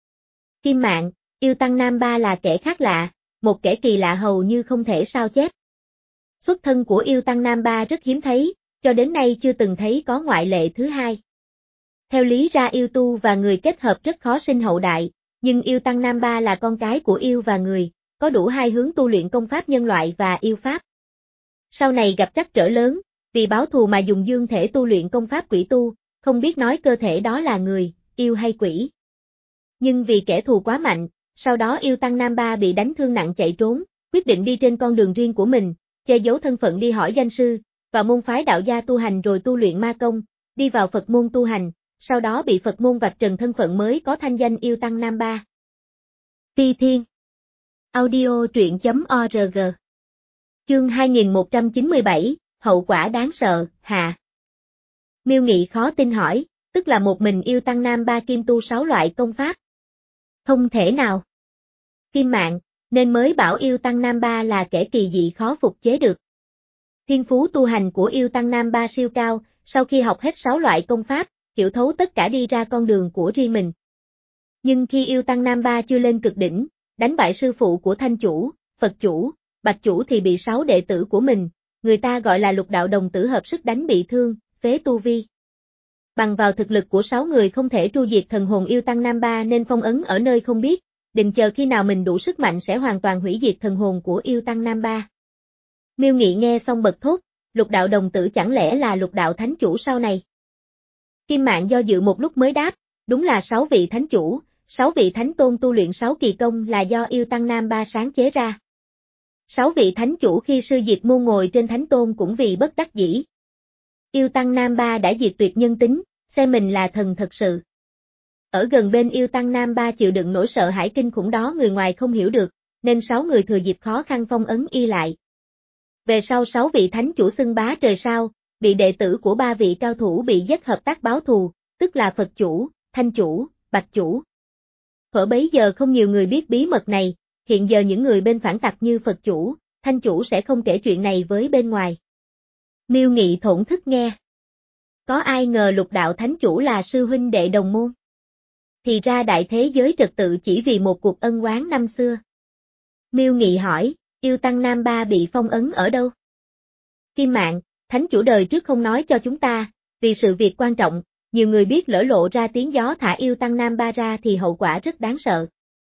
Kim Mạn, yêu tăng Nam Ba là kẻ khác lạ, một kẻ kỳ lạ hầu như không thể sao chép. Xuất thân của yêu tăng Nam Ba rất hiếm thấy, cho đến nay chưa từng thấy có ngoại lệ thứ hai. Theo lý ra yêu tu và người kết hợp rất khó sinh hậu đại, nhưng yêu tăng Nam Ba là con cái của yêu và người, có đủ hai hướng tu luyện công pháp nhân loại và yêu pháp. Sau này gặp trắc trở lớn, vì báo thù mà dùng dương thể tu luyện công pháp quỷ tu, không biết nói cơ thể đó là người, yêu hay quỷ. Nhưng vì kẻ thù quá mạnh, sau đó yêu tăng Nam Ba bị đánh thương nặng chạy trốn, quyết định đi trên con đường riêng của mình, che giấu thân phận đi hỏi danh sư, vào môn phái đạo gia tu hành rồi tu luyện ma công, đi vào Phật môn tu hành, sau đó bị Phật môn vạch trần thân phận mới có thanh danh yêu tăng Nam Ba. Phi Thiên Audio truyện.org Chương hai nghìn một trăm chín mươi bảy, hậu quả đáng sợ, hạ. Miêu Nghị khó tin hỏi, tức là một mình yêu tăng Nam Ba kim tu sáu loại công pháp. Không thể nào. Kim Mạn, nên mới bảo yêu tăng Nam Ba là kẻ kỳ dị khó phục chế được. Thiên phú tu hành của yêu tăng Nam Ba siêu cao, sau khi học hết sáu loại công pháp, hiểu thấu tất cả đi ra con đường của riêng mình. Nhưng khi yêu tăng Nam Ba chưa lên cực đỉnh, đánh bại sư phụ của Thanh Chủ, Phật Chủ, Bạch Chủ thì bị sáu đệ tử của mình, người ta gọi là lục đạo đồng tử hợp sức đánh bị thương, phế tu vi. Bằng vào thực lực của sáu người không thể tru diệt thần hồn yêu tăng Nam Ba nên phong ấn ở nơi không biết, định chờ khi nào mình đủ sức mạnh sẽ hoàn toàn hủy diệt thần hồn của yêu tăng Nam Ba. Miêu Nghị nghe xong bật thốt, lục đạo đồng tử chẳng lẽ là lục đạo thánh chủ sau này? Kim Mạn do dự một lúc mới đáp, đúng là sáu vị thánh chủ, sáu vị thánh tôn tu luyện sáu kỳ công là do yêu tăng Nam Ba sáng chế ra. Sáu vị thánh chủ khi sư diệt môn ngồi trên thánh tôn cũng vì bất đắc dĩ. Yêu tăng Nam Ba đã diệt tuyệt nhân tính, xem mình là thần thật sự. Ở gần bên yêu tăng Nam Ba chịu đựng nỗi sợ hãi kinh khủng đó người ngoài không hiểu được, nên sáu người thừa dịp khó khăn phong ấn y lại. Về sau sáu vị thánh chủ xưng bá trời sao, bị đệ tử của ba vị cao thủ bị giết hợp tác báo thù, tức là Phật Chủ, Thanh Chủ, Bạch Chủ. Thuở bấy giờ không nhiều người biết bí mật này, hiện giờ những người bên phản tặc như Phật Chủ, Thanh Chủ sẽ không kể chuyện này với bên ngoài. Miêu Nghị thổn thức nghe. Có ai ngờ lục đạo thánh chủ là sư huynh đệ đồng môn? Thì ra đại thế giới trật tự chỉ vì một cuộc ân oán năm xưa. Miêu Nghị hỏi, yêu tăng Nam Ba bị phong ấn ở đâu? Kim Mạn, thánh chủ đời trước không nói cho chúng ta, vì sự việc quan trọng, nhiều người biết lỡ lộ ra tiếng gió thả yêu tăng Nam Ba ra thì hậu quả rất đáng sợ.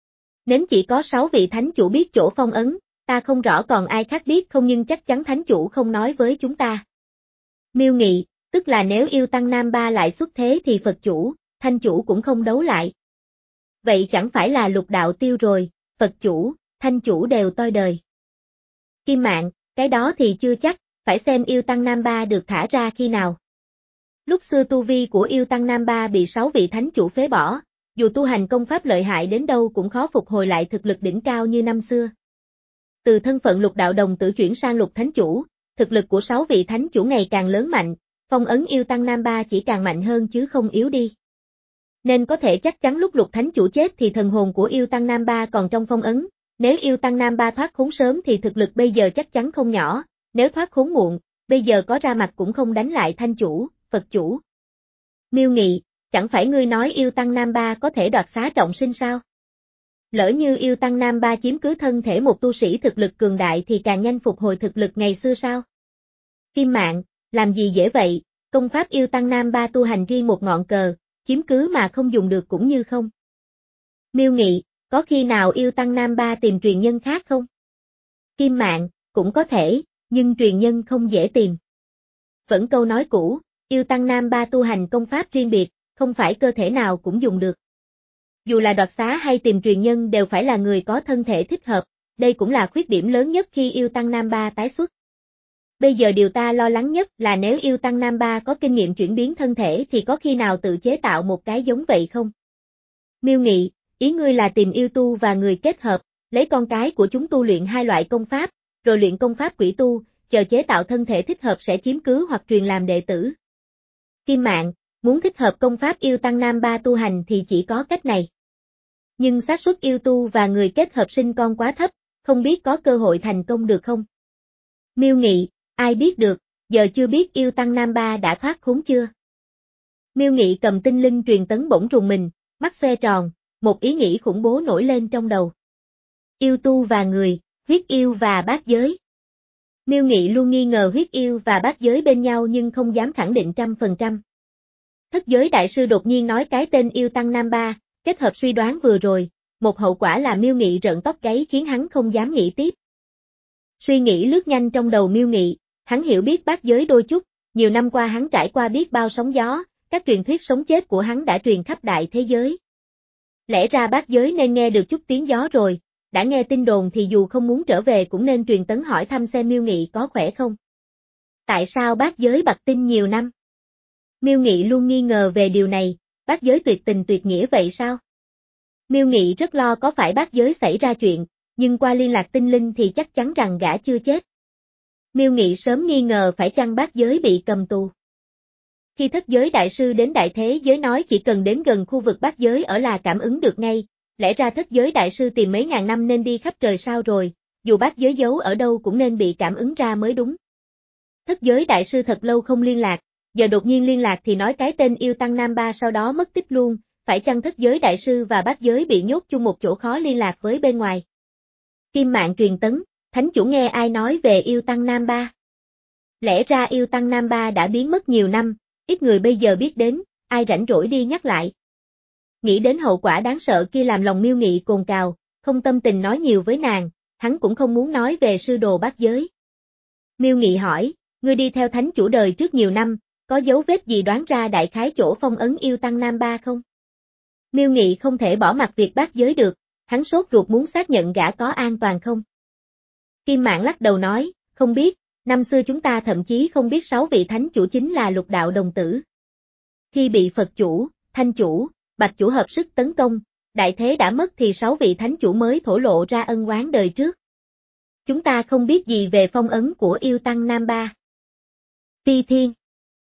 Nếu chỉ có sáu vị thánh chủ biết chỗ phong ấn, ta không rõ còn ai khác biết không nhưng chắc chắn thánh chủ không nói với chúng ta. Miêu Nghị, tức là nếu yêu tăng Nam Ba lại xuất thế thì Phật Chủ, Thanh Chủ cũng không đấu lại. Vậy chẳng phải là lục đạo tiêu rồi, Phật Chủ, Thanh Chủ đều toi đời. Kim Mạn, cái đó thì chưa chắc, phải xem yêu tăng Nam Ba được thả ra khi nào. Lúc xưa tu vi của yêu tăng Nam Ba bị sáu vị thánh chủ phế bỏ, dù tu hành công pháp lợi hại đến đâu cũng khó phục hồi lại thực lực đỉnh cao như năm xưa. Từ thân phận lục đạo đồng tử chuyển sang lục thánh chủ, thực lực của sáu vị thánh chủ ngày càng lớn mạnh, phong ấn yêu tăng Nam Ba chỉ càng mạnh hơn chứ không yếu đi. Nên có thể chắc chắn lúc lục thánh chủ chết thì thần hồn của yêu tăng Nam Ba còn trong phong ấn, nếu yêu tăng Nam Ba thoát khốn sớm thì thực lực bây giờ chắc chắn không nhỏ, nếu thoát khốn muộn, bây giờ có ra mặt cũng không đánh lại Thanh Chủ, Phật Chủ. Miêu Nghị, chẳng phải ngươi nói yêu tăng Nam Ba có thể đoạt xá trọng sinh sao? Lỡ như yêu tăng Nam Ba chiếm cứ thân thể một tu sĩ thực lực cường đại thì càng nhanh phục hồi thực lực ngày xưa sao? Kim Mạn, làm gì dễ vậy, công pháp yêu tăng Nam Ba tu hành riêng một ngọn cờ, chiếm cứ mà không dùng được cũng như không. Miêu Nghị, có khi nào yêu tăng Nam Ba tìm truyền nhân khác không? Kim Mạn, cũng có thể, nhưng truyền nhân không dễ tìm. Vẫn câu nói cũ, yêu tăng Nam Ba tu hành công pháp riêng biệt, không phải cơ thể nào cũng dùng được. Dù là đoạt xá hay tìm truyền nhân đều phải là người có thân thể thích hợp, đây cũng là khuyết điểm lớn nhất khi yêu tăng Nam Ba tái xuất. Bây giờ điều ta lo lắng nhất là nếu yêu tăng Nam Ba có kinh nghiệm chuyển biến thân thể thì có khi nào tự chế tạo một cái giống vậy không? Miêu Nghị, ý ngươi là tìm yêu tu và người kết hợp, lấy con cái của chúng tu luyện hai loại công pháp, rồi luyện công pháp quỷ tu, chờ chế tạo thân thể thích hợp sẽ chiếm cứ hoặc truyền làm đệ tử. Kim Mạn, muốn thích hợp công pháp yêu tăng Nam Ba tu hành thì chỉ có cách này. Nhưng xác suất yêu tu và người kết hợp sinh con quá thấp, không biết có cơ hội thành công được không? Miêu Nghị, ai biết được, giờ chưa biết yêu tăng Nam Ba đã thoát khốn chưa? Miêu Nghị cầm tinh linh truyền tấn bỗng rùng mình, mắt xoe tròn, một ý nghĩ khủng bố nổi lên trong đầu. Yêu tu và người, huyết yêu và bát giới. Miêu Nghị luôn nghi ngờ huyết yêu và bát giới bên nhau nhưng không dám khẳng định trăm phần trăm. Thất giới đại sư đột nhiên nói cái tên yêu tăng Nam Ba, kết hợp suy đoán vừa rồi, một hậu quả là Miêu Nghị rợn tóc gáy khiến hắn không dám nghĩ tiếp. Suy nghĩ lướt nhanh trong đầu Miêu Nghị, hắn hiểu biết bát giới đôi chút, nhiều năm qua hắn trải qua biết bao sóng gió, các truyền thuyết sống chết của hắn đã truyền khắp đại thế giới. Lẽ ra bát giới nên nghe được chút tiếng gió rồi, đã nghe tin đồn thì dù không muốn trở về cũng nên truyền tấn hỏi thăm xem Miêu Nghị có khỏe không. Tại sao bát giới bặt tin nhiều năm? Miêu Nghị luôn nghi ngờ về điều này, bát giới tuyệt tình tuyệt nghĩa vậy sao? Miêu Nghị rất lo có phải bát giới xảy ra chuyện, nhưng qua liên lạc tinh linh thì chắc chắn rằng gã chưa chết. Miêu Nghị sớm nghi ngờ phải chăng bát giới bị cầm tù. Khi thất giới đại sư đến đại thế giới nói chỉ cần đến gần khu vực bát giới ở là cảm ứng được ngay, lẽ ra thất giới đại sư tìm mấy ngàn năm nên đi khắp trời sao rồi, dù bát giới giấu ở đâu cũng nên bị cảm ứng ra mới đúng. Thất giới đại sư thật lâu không liên lạc, giờ đột nhiên liên lạc thì nói cái tên Yêu Tăng Nam Ba sau đó mất tích luôn, phải chăng thất giới đại sư và bát giới bị nhốt chung một chỗ khó liên lạc với bên ngoài. Kim mạng truyền tấn, thánh chủ nghe ai nói về Yêu Tăng Nam Ba? Lẽ ra Yêu Tăng Nam Ba đã biến mất nhiều năm, ít người bây giờ biết đến, ai rảnh rỗi đi nhắc lại. Nghĩ đến hậu quả đáng sợ kia làm lòng Miêu Nghị cồn cào, không tâm tình nói nhiều với nàng, hắn cũng không muốn nói về sư đồ bát giới. Miêu Nghị hỏi, ngươi đi theo thánh chủ đời trước nhiều năm, có dấu vết gì đoán ra đại khái chỗ phong ấn Yêu Tăng Nam Ba không? Miêu Nghị không thể bỏ mặc việc bát giới được, hắn sốt ruột muốn xác nhận gã có an toàn không. Kim Mãn lắc đầu nói, không biết, năm xưa chúng ta thậm chí không biết sáu vị thánh chủ chính là lục đạo đồng tử. Khi bị Phật chủ, Thanh chủ, Bạch chủ hợp sức tấn công, đại thế đã mất thì sáu vị thánh chủ mới thổ lộ ra ân oán đời trước. Chúng ta không biết gì về phong ấn của Yêu Tăng Nam Ba. Phi Thiên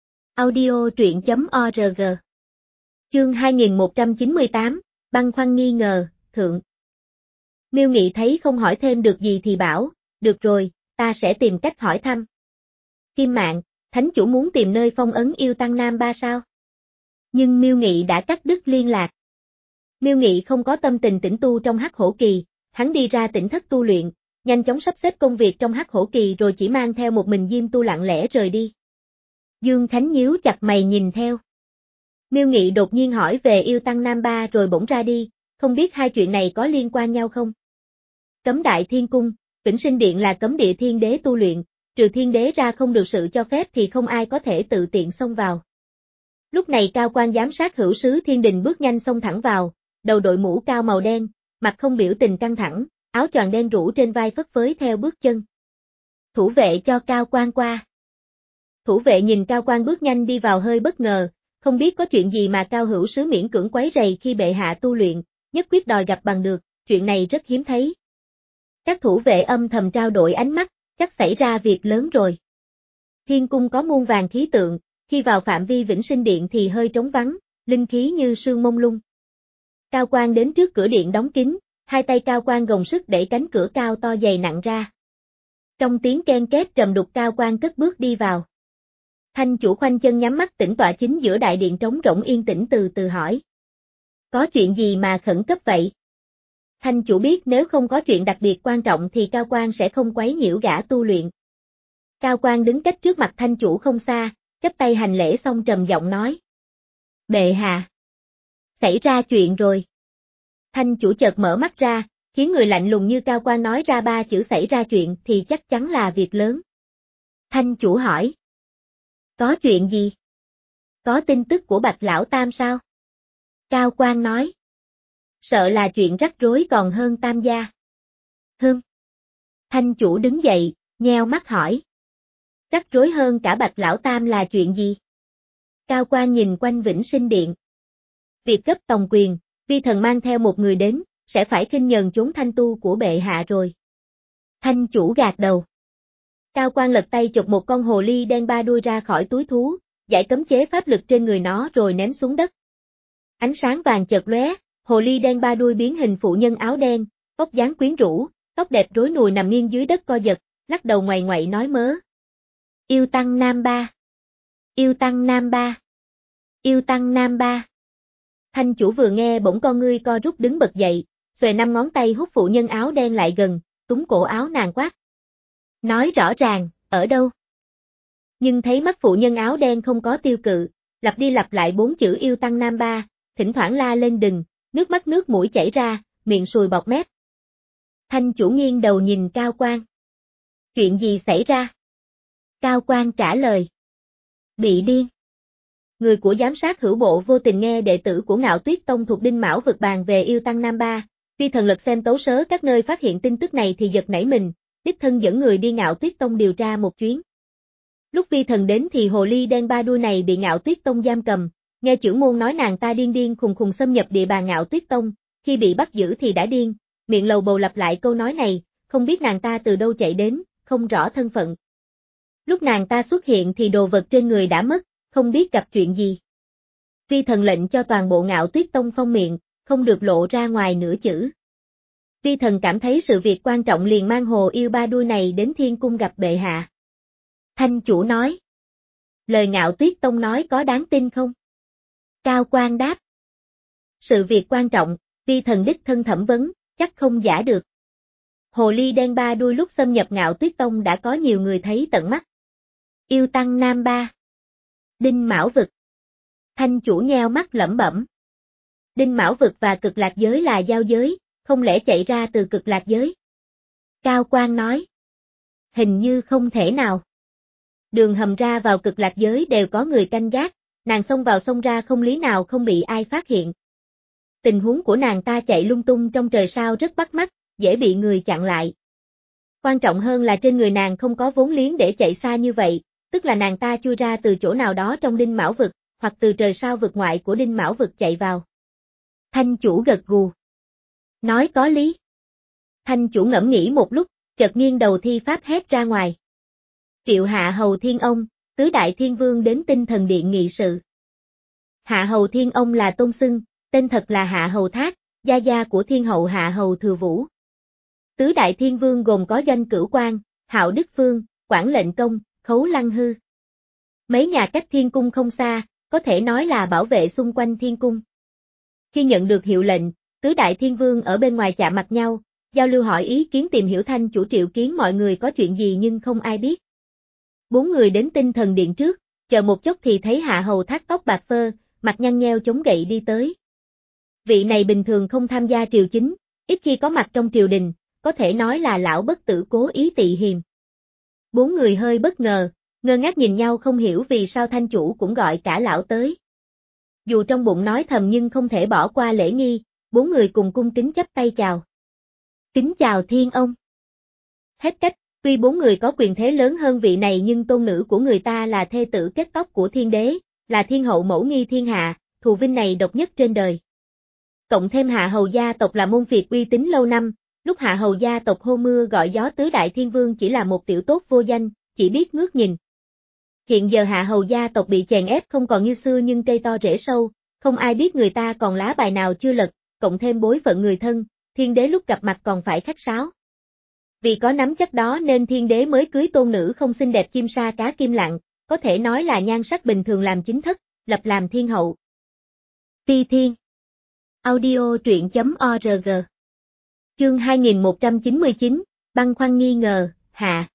Audio truyện chấm org Chương hai nghìn một trăm chín mươi tám, băn khoăn nghi ngờ, thượng. Miêu Nghị thấy không hỏi thêm được gì thì bảo, được rồi, ta sẽ tìm cách hỏi thăm. Kim Mạng, thánh chủ muốn tìm nơi phong ấn Yêu Tăng Nam Ba sao? Nhưng Miêu Nghị đã cắt đứt liên lạc. Miêu Nghị không có tâm tình tĩnh tu trong Hắc Hổ Kỳ, hắn đi ra tỉnh thất tu luyện, nhanh chóng sắp xếp công việc trong Hắc Hổ Kỳ rồi chỉ mang theo một mình Diêm Tu lặng lẽ rời đi. Dương Khánh nhíu chặt mày nhìn theo. Miêu Nghị đột nhiên hỏi về Yêu Tăng Nam Ba rồi bỗng ra đi, không biết hai chuyện này có liên quan nhau không? Cấm Đại Thiên Cung, Vĩnh Sinh Điện là cấm địa thiên đế tu luyện, trừ thiên đế ra không được sự cho phép thì không ai có thể tự tiện xông vào. Lúc này cao quan giám sát hữu sứ Thiên Đình bước nhanh xông thẳng vào, đầu đội mũ cao màu đen, mặt không biểu tình căng thẳng, áo choàng đen rũ trên vai phất phới theo bước chân. Thủ vệ cho cao quan qua. Thủ vệ nhìn cao quan bước nhanh đi vào hơi bất ngờ, không biết có chuyện gì mà cao hữu sứ miễn cưỡng quấy rầy khi bệ hạ tu luyện, nhất quyết đòi gặp bằng được, chuyện này rất hiếm thấy. Các thủ vệ âm thầm trao đổi ánh mắt, chắc xảy ra việc lớn rồi. Thiên cung có muôn vàng khí tượng, khi vào phạm vi Vĩnh Sinh Điện thì hơi trống vắng, linh khí như sương mông lung. Cao quan đến trước cửa điện đóng kín, hai tay cao quan gồng sức đẩy cánh cửa cao to dày nặng ra. Trong tiếng ken két trầm đục cao quan cất bước đi vào. Thanh chủ khoanh chân nhắm mắt tĩnh tọa chính giữa đại điện trống rỗng yên tĩnh từ từ hỏi. Có chuyện gì mà khẩn cấp vậy? Thanh chủ biết nếu không có chuyện đặc biệt quan trọng thì cao quan sẽ không quấy nhiễu gã tu luyện. Cao quan đứng cách trước mặt thanh chủ không xa, chắp tay hành lễ xong trầm giọng nói. Bệ hạ. Xảy ra chuyện rồi. Thanh chủ chợt mở mắt ra, khiến người lạnh lùng như cao quan nói ra ba chữ xảy ra chuyện thì chắc chắn là việc lớn. Thanh chủ hỏi. Có chuyện gì? Có tin tức của Bạch Lão Tam sao? Cao quan nói. Sợ là chuyện rắc rối còn hơn Tam gia. Hừm. Thanh chủ đứng dậy, nheo mắt hỏi. Rắc rối hơn cả Bạch Lão Tam là chuyện gì? Cao quan nhìn quanh Vĩnh Sinh Điện. Việc cấp tòng quyền, vi thần mang theo một người đến, sẽ phải khinh nhờn chốn thanh tu của bệ hạ rồi. Thanh chủ gạt đầu. Cao quan lật tay chụp một con hồ ly đen ba đuôi ra khỏi túi thú, giải cấm chế pháp lực trên người nó rồi ném xuống đất. Ánh sáng vàng chợt lóe, hồ ly đen ba đuôi biến hình phụ nhân áo đen, vóc dáng quyến rũ, tóc đẹp rối nùi nằm nghiêng dưới đất co giật, lắc đầu ngoại ngoại nói mớ. Yêu Tăng Nam Ba. Yêu Tăng Nam Ba. Yêu Tăng Nam Ba. Thanh chủ vừa nghe bỗng con ngươi co rút đứng bật dậy, xuề năm ngón tay hút phụ nhân áo đen lại gần, túm cổ áo nàng quát. Nói rõ ràng, ở đâu? Nhưng thấy mắt phụ nhân áo đen không có tiêu cự, lặp đi lặp lại bốn chữ Yêu Tăng Nam Ba, thỉnh thoảng la lên đừng, nước mắt nước mũi chảy ra, miệng sùi bọt mép. Thanh chủ nghiêng đầu nhìn Cao quan. Chuyện gì xảy ra? Cao quan trả lời. Bị điên. Người của giám sát hữu bộ vô tình nghe đệ tử của Ngạo Tuyết Tông thuộc Đinh Mão vực bàn về yêu tăng Nam Ba. Vi Thần lật xem tấu sớ các nơi phát hiện tin tức này thì giật nảy mình, đích thân dẫn người đi Ngạo Tuyết Tông điều tra một chuyến. Lúc Vi Thần đến thì hồ ly đen ba đuôi này bị Ngạo Tuyết Tông giam cầm, nghe trưởng môn nói nàng ta điên điên khùng khùng xâm nhập địa bàn Ngạo Tuyết Tông, khi bị bắt giữ thì đã điên, miệng lầu bầu lặp lại câu nói này, không biết nàng ta từ đâu chạy đến, không rõ thân phận. Lúc nàng ta xuất hiện thì đồ vật trên người đã mất, không biết gặp chuyện gì. Vi Thần lệnh cho toàn bộ Ngạo Tuyết Tông phong miệng, không được lộ ra ngoài nửa chữ. Vi Thần cảm thấy sự việc quan trọng liền mang hồ yêu ba đuôi này đến Thiên Cung gặp bệ hạ. Thanh chủ nói. Lời Ngạo Tuyết Tông nói có đáng tin không? Cao Quan đáp. Sự việc quan trọng, Vi Thần đích thân thẩm vấn, chắc không giả được. Hồ ly đen ba đuôi lúc xâm nhập Ngạo Tuyết Tông đã có nhiều người thấy tận mắt. Yêu tăng Nam Ba. Đinh Mão vực. Thanh chủ nheo mắt lẩm bẩm. Đinh Mão vực và Cực Lạc giới là giao giới, không lẽ chạy ra từ Cực Lạc giới? Cao Quan nói. Hình như không thể nào. Đường hầm ra vào Cực Lạc giới đều có người canh gác, nàng xông vào xông ra không lý nào không bị ai phát hiện. Tình huống của nàng ta chạy lung tung trong trời sao rất bắt mắt, dễ bị người chặn lại. Quan trọng hơn là trên người nàng không có vốn liếng để chạy xa như vậy, tức là nàng ta chui ra từ chỗ nào đó trong Đinh Mão vực, hoặc từ trời sao vực ngoại của Đinh Mão vực chạy vào. Thanh chủ gật gù. Nói có lý. Thanh chủ ngẫm nghĩ một lúc, chợt nghiêng đầu thi pháp hét ra ngoài. Triệu Hạ Hầu Thiên Ông, tứ đại thiên vương đến Tinh Thần Điện nghị sự. Hạ Hầu Thiên Ông là tôn xưng, tên thật là Hạ Hầu Thác, gia gia của Thiên Hậu Hạ Hầu Thừa Vũ. Tứ đại thiên vương gồm có Doanh Cửu Quang, Hạo Đức Phương, Quản Lệnh Công, Khấu Lăng Hư. Mấy nhà cách Thiên Cung không xa, có thể nói là bảo vệ xung quanh Thiên Cung. Khi nhận được hiệu lệnh, tứ đại thiên vương ở bên ngoài chạm mặt nhau, giao lưu hỏi ý kiến tìm hiểu Thanh chủ triệu kiến mọi người có chuyện gì nhưng không ai biết. Bốn người đến Tinh Thần Điện trước, chờ một chốc thì thấy Hạ Hầu Thác tóc bạc phơ, mặt nhăn nheo chống gậy đi tới. Vị này bình thường không tham gia triều chính, ít khi có mặt trong triều đình, có thể nói là lão bất tử cố ý tị hiềm. Bốn người hơi bất ngờ, ngơ ngác nhìn nhau không hiểu vì sao Thanh chủ cũng gọi cả lão tới. Dù trong bụng nói thầm nhưng không thể bỏ qua lễ nghi, bốn người cùng cung kính chắp tay chào. Kính chào Thiên Ông. Hết cách, tuy bốn người có quyền thế lớn hơn vị này nhưng tôn nữ của người ta là thê tử kết tóc của thiên đế, là thiên hậu mẫu nghi thiên hạ, thù vinh này độc nhất trên đời. Cộng thêm Hạ Hầu gia tộc là môn phiệt uy tín lâu năm, lúc Hạ Hầu gia tộc hô mưa gọi gió tứ đại thiên vương chỉ là một tiểu tốt vô danh, chỉ biết ngước nhìn. Hiện giờ Hạ Hầu gia tộc bị chèn ép không còn như xưa nhưng cây to rễ sâu, không ai biết người ta còn lá bài nào chưa lật, cộng thêm bối phận người thân, thiên đế lúc gặp mặt còn phải khách sáo. Vì có nắm chắc đó nên thiên đế mới cưới tôn nữ không xinh đẹp chim sa cá kim lặng, có thể nói là nhan sắc bình thường làm chính thất, lập làm thiên hậu. Ti Thiên. Audio truyện chấm org. Chương hai nghìn một trăm chín mươi chín, băn khoăn nghi ngờ, hạ.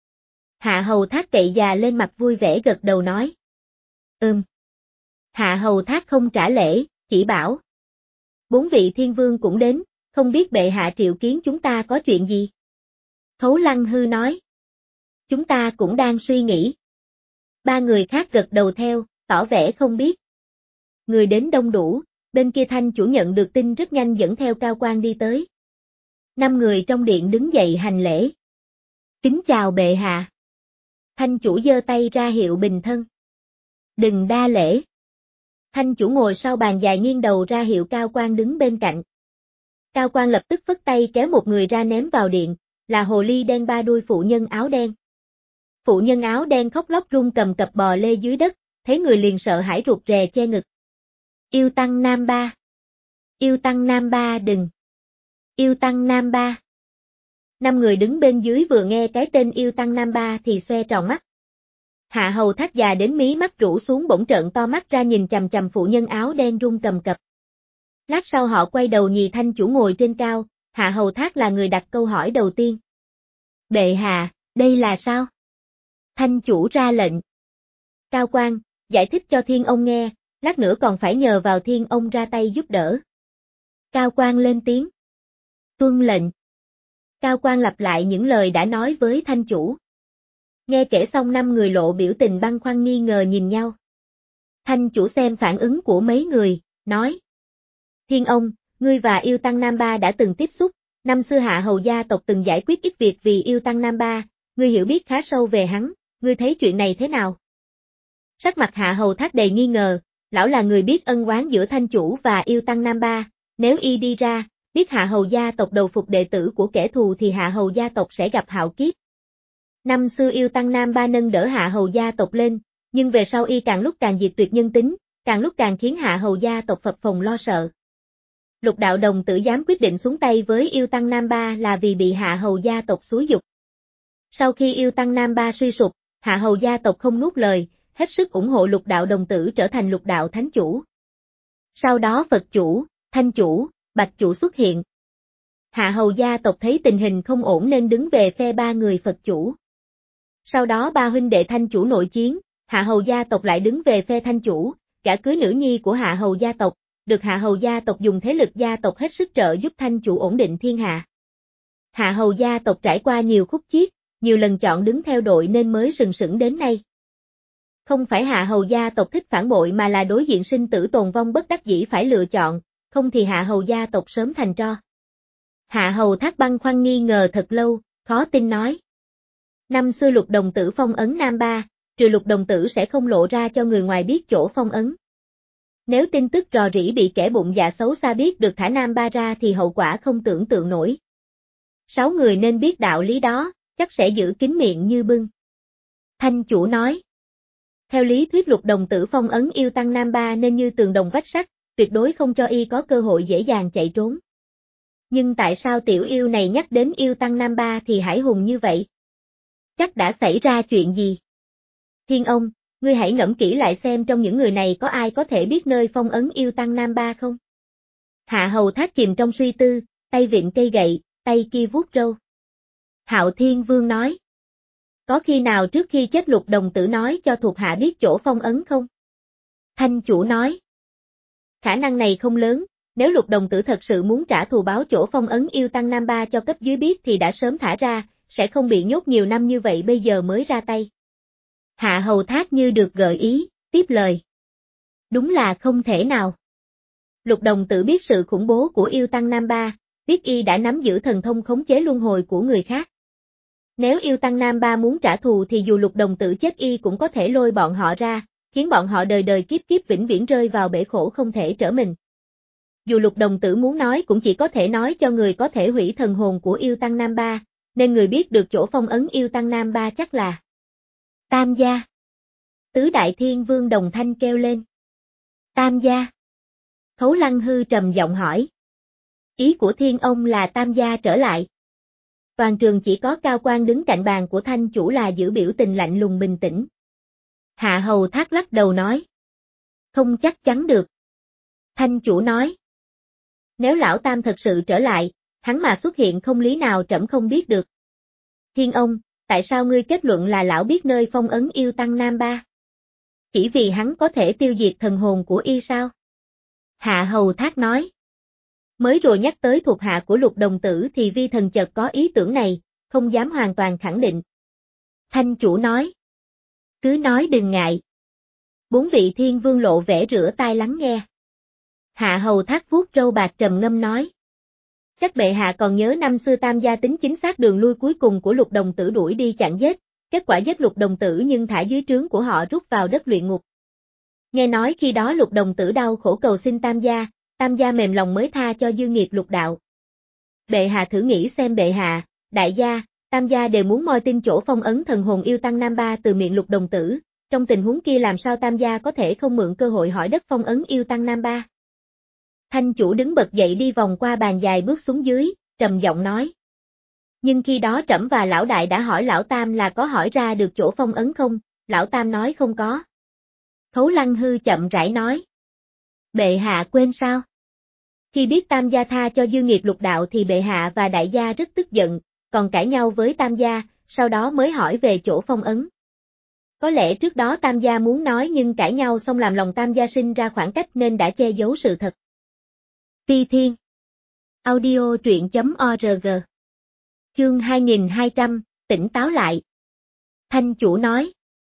Hạ Hầu Thác cậy già lên mặt vui vẻ gật đầu nói. Ừm. Hạ Hầu Thác không trả lễ, chỉ bảo. Bốn vị thiên vương cũng đến, không biết bệ hạ triệu kiến chúng ta có chuyện gì? Khấu Lăng Hư nói. Chúng ta cũng đang suy nghĩ. Ba người khác gật đầu theo, tỏ vẻ không biết. Người đến đông đủ, bên kia Thanh chủ nhận được tin rất nhanh dẫn theo Cao Quan đi tới. Năm người trong điện đứng dậy hành lễ. Kính chào bệ hạ. Thanh chủ giơ tay ra hiệu bình thân. Đừng đa lễ. Thanh chủ ngồi sau bàn dài nghiêng đầu ra hiệu Cao Quan đứng bên cạnh. Cao Quan lập tức phất tay kéo một người ra ném vào điện, là hồ ly đen ba đuôi phụ nhân áo đen. Phụ nhân áo đen khóc lóc run cầm cập bò lê dưới đất, thấy người liền sợ hãi rụt rè che ngực. Yêu tăng Nam Ba. Yêu tăng Nam Ba đừng. Yêu tăng Nam Ba. Năm người đứng bên dưới vừa nghe cái tên yêu tăng Nam Ba thì xoe tròn mắt. Hạ Hầu Thác già đến mí mắt rũ xuống bỗng trợn to mắt ra nhìn chằm chằm phụ nhân áo đen run cầm cập. Lát sau họ quay đầu nhìn Thanh chủ ngồi trên cao, Hạ Hầu Thác là người đặt câu hỏi đầu tiên. Bệ hạ, đây là sao? Thanh chủ ra lệnh. Cao Quan, giải thích cho Thiên Ông nghe, lát nữa còn phải nhờ vào Thiên Ông ra tay giúp đỡ. Cao Quan lên tiếng. Tuân lệnh. Cao Quan lặp lại những lời đã nói với Thanh chủ. Nghe kể xong năm người lộ biểu tình băn khoăn nghi ngờ nhìn nhau. Thanh chủ xem phản ứng của mấy người, nói. Thiên ông, ngươi và Yêu Tăng Nam Ba đã từng tiếp xúc, năm xưa Hạ Hầu gia tộc từng giải quyết ít việc vì Yêu Tăng Nam Ba, ngươi hiểu biết khá sâu về hắn, ngươi thấy chuyện này thế nào? Sắc mặt Hạ Hầu Thác đầy nghi ngờ, lão là người biết ân oán giữa Thanh chủ và Yêu Tăng Nam Ba, nếu y đi ra, biết Hạ Hầu gia tộc đầu phục đệ tử của kẻ thù thì Hạ Hầu gia tộc sẽ gặp hạo kiếp. Năm xưa Yêu Tăng Nam Ba nâng đỡ Hạ Hầu gia tộc lên, nhưng về sau y càng lúc càng diệt tuyệt nhân tính, càng lúc càng khiến Hạ Hầu gia tộc phập phồng lo sợ. Lục đạo đồng tử dám quyết định xuống tay với Yêu Tăng Nam Ba là vì bị Hạ Hầu gia tộc xúi giục. Sau khi Yêu Tăng Nam Ba suy sụp, Hạ Hầu gia tộc không nuốt lời, hết sức ủng hộ lục đạo đồng tử trở thành lục đạo thánh chủ. Sau đó Phật chủ, Thanh chủ, Bạch chủ xuất hiện. Hạ Hầu gia tộc thấy tình hình không ổn nên đứng về phe ba người Phật chủ. Sau đó ba huynh đệ Thanh chủ nội chiến, Hạ Hầu gia tộc lại đứng về phe Thanh chủ, gả cưới nữ nhi của Hạ Hầu gia tộc, được Hạ Hầu gia tộc dùng thế lực gia tộc hết sức trợ giúp Thanh chủ ổn định thiên hạ. Hạ Hầu gia tộc trải qua nhiều khúc chiết, nhiều lần chọn đứng theo đội nên mới sừng sững đến nay. Không phải Hạ Hầu gia tộc thích phản bội mà là đối diện sinh tử tồn vong bất đắc dĩ phải lựa chọn, không thì Hạ Hầu gia tộc sớm thành tro. Hạ Hầu Thác băn khoăn nghi ngờ thật lâu, khó tin nói. Năm xưa lục đồng tử phong ấn Nam Ba, trừ lục đồng tử sẽ không lộ ra cho người ngoài biết chỗ phong ấn. Nếu tin tức rò rỉ bị kẻ bụng dạ xấu xa biết được thả Nam Ba ra thì hậu quả không tưởng tượng nổi. Sáu người nên biết đạo lý đó, chắc sẽ giữ kín miệng như bưng. Thanh chủ nói. Theo lý thuyết lục đồng tử phong ấn Yêu Tăng Nam Ba nên như tường đồng vách sắt, tuyệt đối không cho y có cơ hội dễ dàng chạy trốn. Nhưng tại sao tiểu yêu này nhắc đến Yêu Tăng Nam Ba thì hải hùng như vậy? Chắc đã xảy ra chuyện gì? Thiên ông, ngươi hãy ngẫm kỹ lại xem trong những người này có ai có thể biết nơi phong ấn Yêu Tăng Nam Ba không? Hạ Hầu Thác chìm trong suy tư, tay vịn cây gậy, tay kia vuốt râu. Hạo Thiên Vương nói. Có khi nào trước khi chết lục đồng tử nói cho thuộc hạ biết chỗ phong ấn không? Thanh chủ nói. Khả năng này không lớn, nếu lục đồng tử thật sự muốn trả thù báo chỗ phong ấn Yêu Tăng Nam Ba cho cấp dưới biết thì đã sớm thả ra, sẽ không bị nhốt nhiều năm như vậy bây giờ mới ra tay. Hạ Hầu Thác như được gợi ý, tiếp lời. Đúng là không thể nào. Lục đồng tử biết sự khủng bố của Yêu Tăng Nam Ba, biết y đã nắm giữ thần thông khống chế luân hồi của người khác. Nếu Yêu Tăng Nam Ba muốn trả thù thì dù lục đồng tử chết y cũng có thể lôi bọn họ ra, khiến bọn họ đời đời kiếp kiếp vĩnh viễn rơi vào bể khổ không thể trở mình. Dù lục đồng tử muốn nói cũng chỉ có thể nói cho người có thể hủy thần hồn của Yêu Tăng Nam Ba, nên người biết được chỗ phong ấn Yêu Tăng Nam Ba chắc là Tam gia. Tứ Đại Thiên Vương đồng thanh kêu lên. Tam gia. Khấu Lăng Hư trầm giọng hỏi. Ý của Thiên ông là Tam gia trở lại. Toàn trường chỉ có Cao Quan đứng cạnh bàn của Thanh chủ là giữ biểu tình lạnh lùng bình tĩnh. Hạ Hầu Thác lắc đầu nói. Không chắc chắn được. Thanh chủ nói. Nếu lão Tam thật sự trở lại, hắn mà xuất hiện không lý nào trẫm không biết được. Thiên ông, tại sao ngươi kết luận là lão biết nơi phong ấn Yêu Tăng Nam Ba? Chỉ vì hắn có thể tiêu diệt thần hồn của y sao? Hạ Hầu Thác nói. Mới rồi nhắc tới thuộc hạ của lục đồng tử thì vi thần chợt có ý tưởng này, không dám hoàn toàn khẳng định. Thanh chủ nói. Cứ nói đừng ngại. Bốn vị thiên vương lộ vẻ rửa tai lắng nghe. Hạ Hầu Thác vuốt râu bạc trầm ngâm nói. Các bệ hạ còn nhớ năm xưa Tam gia tính chính xác đường lui cuối cùng của lục đồng tử đuổi đi chặn giết, kết quả giết lục đồng tử nhưng thả dưới trướng của họ rút vào đất luyện ngục. Nghe nói khi đó lục đồng tử đau khổ cầu xin Tam gia, Tam gia mềm lòng mới tha cho dư nghiệt lục đạo. Bệ hạ thử nghĩ xem bệ hạ, đại gia, Tam gia đều muốn moi tin chỗ phong ấn thần hồn Yêu Tăng Nam Ba từ miệng lục đồng tử, trong tình huống kia làm sao Tam gia có thể không mượn cơ hội hỏi đất phong ấn Yêu Tăng Nam Ba? Thanh chủ đứng bật dậy đi vòng qua bàn dài bước xuống dưới, trầm giọng nói. Nhưng khi đó trẫm và lão đại đã hỏi lão Tam là có hỏi ra được chỗ phong ấn không, lão Tam nói không có. Khấu Lăng Hư chậm rãi nói. Bệ hạ quên sao? Khi biết Tam gia tha cho dư nghiệt lục đạo thì bệ hạ và đại gia rất tức giận, còn cãi nhau với Tam gia, sau đó mới hỏi về chỗ phong ấn. Có lẽ trước đó Tam gia muốn nói nhưng cãi nhau xong làm lòng Tam gia sinh ra khoảng cách nên đã che giấu sự thật. Phi Thiên Audio truyện chấm org Chương hai nghìn hai trăm, tỉnh táo lại. Thanh chủ nói.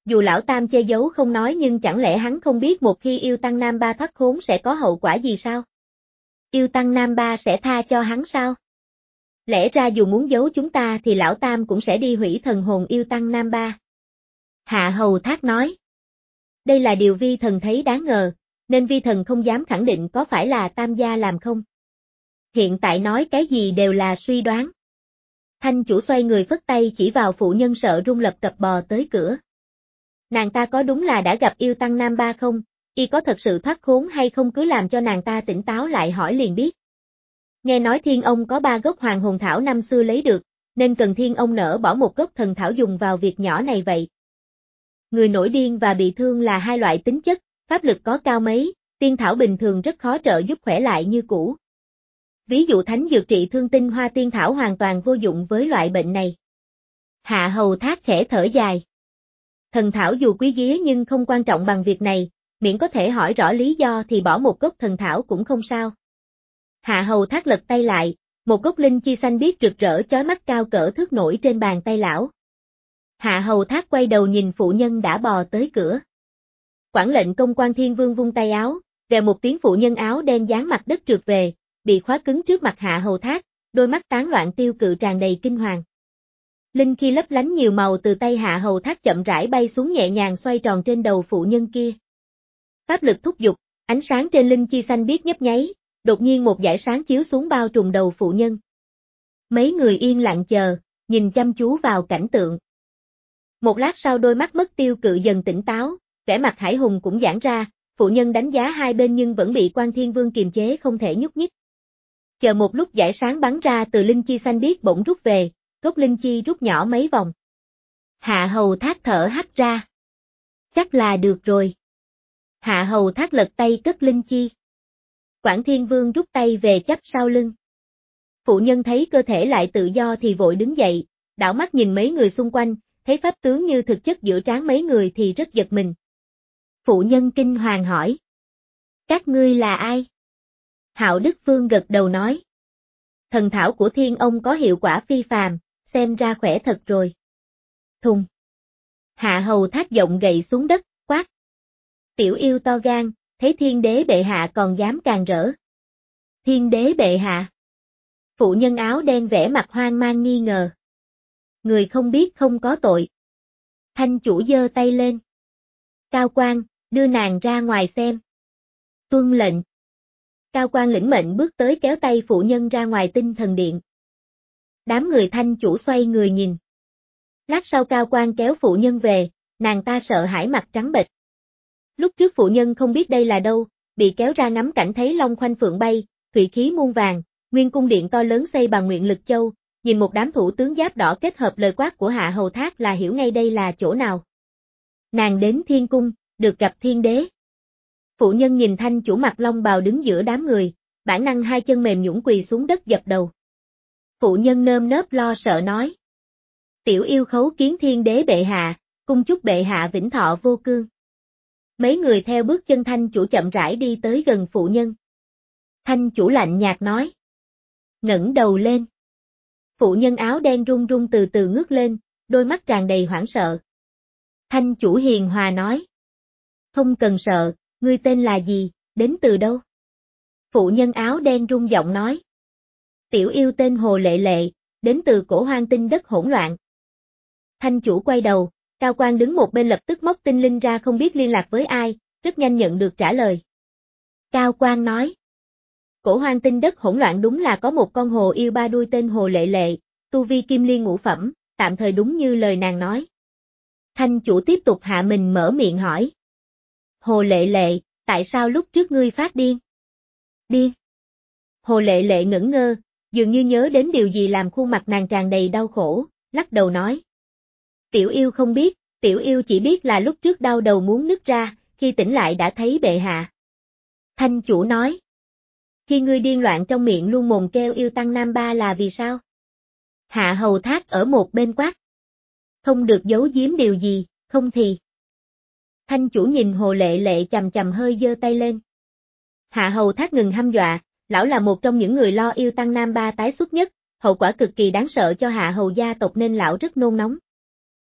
Dù lão tam che giấu không nói nhưng chẳng lẽ hắn không biết một khi yêu tăng nam ba thoát khốn sẽ có hậu quả gì sao? Yêu tăng nam ba sẽ tha cho hắn sao? Lẽ ra dù muốn giấu chúng ta thì lão tam cũng sẽ đi hủy thần hồn yêu tăng nam ba. Hạ Hầu Thác nói. Đây là điều vi thần thấy đáng ngờ, nên vi thần không dám khẳng định có phải là tam gia làm không. Hiện tại nói cái gì đều là suy đoán. Thanh chủ xoay người phất tay chỉ vào phụ nhân sợ run lập cập bò tới cửa. Nàng ta có đúng là đã gặp yêu tăng nam ba không, y có thật sự thoát khốn hay không cứ làm cho nàng ta tỉnh táo lại hỏi liền biết. Nghe nói thiên ông có ba gốc hoàng hồn thảo năm xưa lấy được, nên cần thiên ông nỡ bỏ một gốc thần thảo dùng vào việc nhỏ này vậy. Người nổi điên và bị thương là hai loại tính chất, pháp lực có cao mấy, tiên thảo bình thường rất khó trợ giúp khỏe lại như cũ. Ví dụ thánh dược trị thương tinh hoa tiên thảo hoàn toàn vô dụng với loại bệnh này. Hạ Hầu Thác khẽ thở dài. Thần thảo dù quý giá nhưng không quan trọng bằng việc này, miễn có thể hỏi rõ lý do thì bỏ một gốc thần thảo cũng không sao. Hạ Hầu Thác lật tay lại, một gốc linh chi xanh biếc rực rỡ chói mắt cao cỡ thước nổi trên bàn tay lão. Hạ Hầu Thác quay đầu nhìn phụ nhân đã bò tới cửa. Quản lệnh công quan Thiên Vương vung tay áo, về một tiếng phụ nhân áo đen dán mặt đất trượt về, bị khóa cứng trước mặt Hạ Hầu Thác, đôi mắt tán loạn tiêu cự tràn đầy kinh hoàng. Linh khi lấp lánh nhiều màu từ tay Hạ Hầu Thác chậm rãi bay xuống nhẹ nhàng xoay tròn trên đầu phụ nhân kia. Pháp lực thúc giục, ánh sáng trên linh chi xanh biếc nhấp nháy, đột nhiên một dải sáng chiếu xuống bao trùm đầu phụ nhân. Mấy người yên lặng chờ, nhìn chăm chú vào cảnh tượng. Một lát sau đôi mắt mất tiêu cự dần tỉnh táo, vẻ mặt hải hùng cũng giãn ra, phụ nhân đánh giá hai bên nhưng vẫn bị Quan Thiên Vương kiềm chế không thể nhúc nhích. Chờ một lúc dải sáng bắn ra từ linh chi xanh biếc bỗng rút về, cốt linh chi rút nhỏ mấy vòng. Hạ Hầu Thác thở hắt ra. Chắc là được rồi. Hạ Hầu Thác lật tay cất linh chi. Quản Thiên Vương rút tay về chắp sau lưng. Phụ nhân thấy cơ thể lại tự do thì vội đứng dậy, đảo mắt nhìn mấy người xung quanh, thấy pháp tướng như thực chất giữa trán mấy người thì rất giật mình. Phụ nhân kinh hoàng hỏi. Các ngươi là ai? Hạo Đức Phương gật đầu nói. Thần thảo của thiên ông có hiệu quả phi phàm, xem ra khỏe thật rồi. Thùng. Hạ Hầu Thác giọng gậy xuống đất, quát. Tiểu yêu to gan, thấy thiên đế bệ hạ còn dám càng rỡ. Thiên đế bệ hạ. Phụ nhân áo đen vẽ mặt hoang mang nghi ngờ. Người không biết không có tội. Thanh chủ giơ tay lên. Cao Quan, đưa nàng ra ngoài xem. Tuân lệnh. Cao Quan lĩnh mệnh bước tới kéo tay phụ nhân ra ngoài tinh thần điện. Đám người thanh chủ xoay người nhìn. Lát sau Cao Quan kéo phụ nhân về, nàng ta sợ hãi mặt trắng bệch. Lúc trước phụ nhân không biết đây là đâu, bị kéo ra ngắm cảnh thấy long khoanh phượng bay, thủy khí muôn vàng, nguyên cung điện to lớn xây bằng nguyện lực châu, nhìn một đám thủ tướng giáp đỏ kết hợp lời quát của Hạ Hầu Thác là hiểu ngay đây là chỗ nào. Nàng đến thiên cung, được gặp thiên đế. Phụ nhân nhìn thanh chủ mặc long bào đứng giữa đám người, bản năng hai chân mềm nhũn quỳ xuống đất dập đầu. Phụ nhân nơm nớp lo sợ nói. Tiểu yêu khấu kiến thiên đế bệ hạ, cung chúc bệ hạ vĩnh thọ vô cương. Mấy người theo bước chân thanh chủ chậm rãi đi tới gần phụ nhân. Thanh chủ lạnh nhạt nói. Ngẩng đầu lên. Phụ nhân áo đen run run từ từ ngước lên, đôi mắt tràn đầy hoảng sợ. Thanh chủ hiền hòa nói. Không cần sợ, ngươi tên là gì, đến từ đâu? Phụ nhân áo đen run giọng nói. Tiểu yêu tên Hồ Lệ Lệ, đến từ cổ hoang tinh đất hỗn loạn. Thanh chủ quay đầu, Cao Quan đứng một bên lập tức móc tinh linh ra không biết liên lạc với ai, rất nhanh nhận được trả lời. Cao Quan nói. Cổ hoang tinh đất hỗn loạn đúng là có một con hồ yêu ba đuôi tên Hồ Lệ Lệ, tu vi kim liên ngũ phẩm, tạm thời đúng như lời nàng nói. Thanh chủ tiếp tục hạ mình mở miệng hỏi. Hồ Lệ Lệ, tại sao lúc trước ngươi phát điên? Điên. Hồ Lệ Lệ ngẩn ngơ, dường như nhớ đến điều gì làm khuôn mặt nàng tràn đầy đau khổ, lắc đầu nói. Tiểu yêu không biết, tiểu yêu chỉ biết là lúc trước đau đầu muốn nứt ra, khi tỉnh lại đã thấy bệ hạ. Thanh chủ nói. Khi ngươi điên loạn trong miệng luôn mồm kêu yêu tăng nam ba là vì sao? Hạ Hầu Thác ở một bên quát. Không được giấu giếm điều gì, không thì. Thanh chủ nhìn Hồ Lệ Lệ chầm chầm hơi giơ tay lên. Hạ Hầu Thác ngừng hăm dọa, lão là một trong những người lo yêu tăng nam ba tái xuất nhất, hậu quả cực kỳ đáng sợ cho Hạ Hầu gia tộc nên lão rất nôn nóng.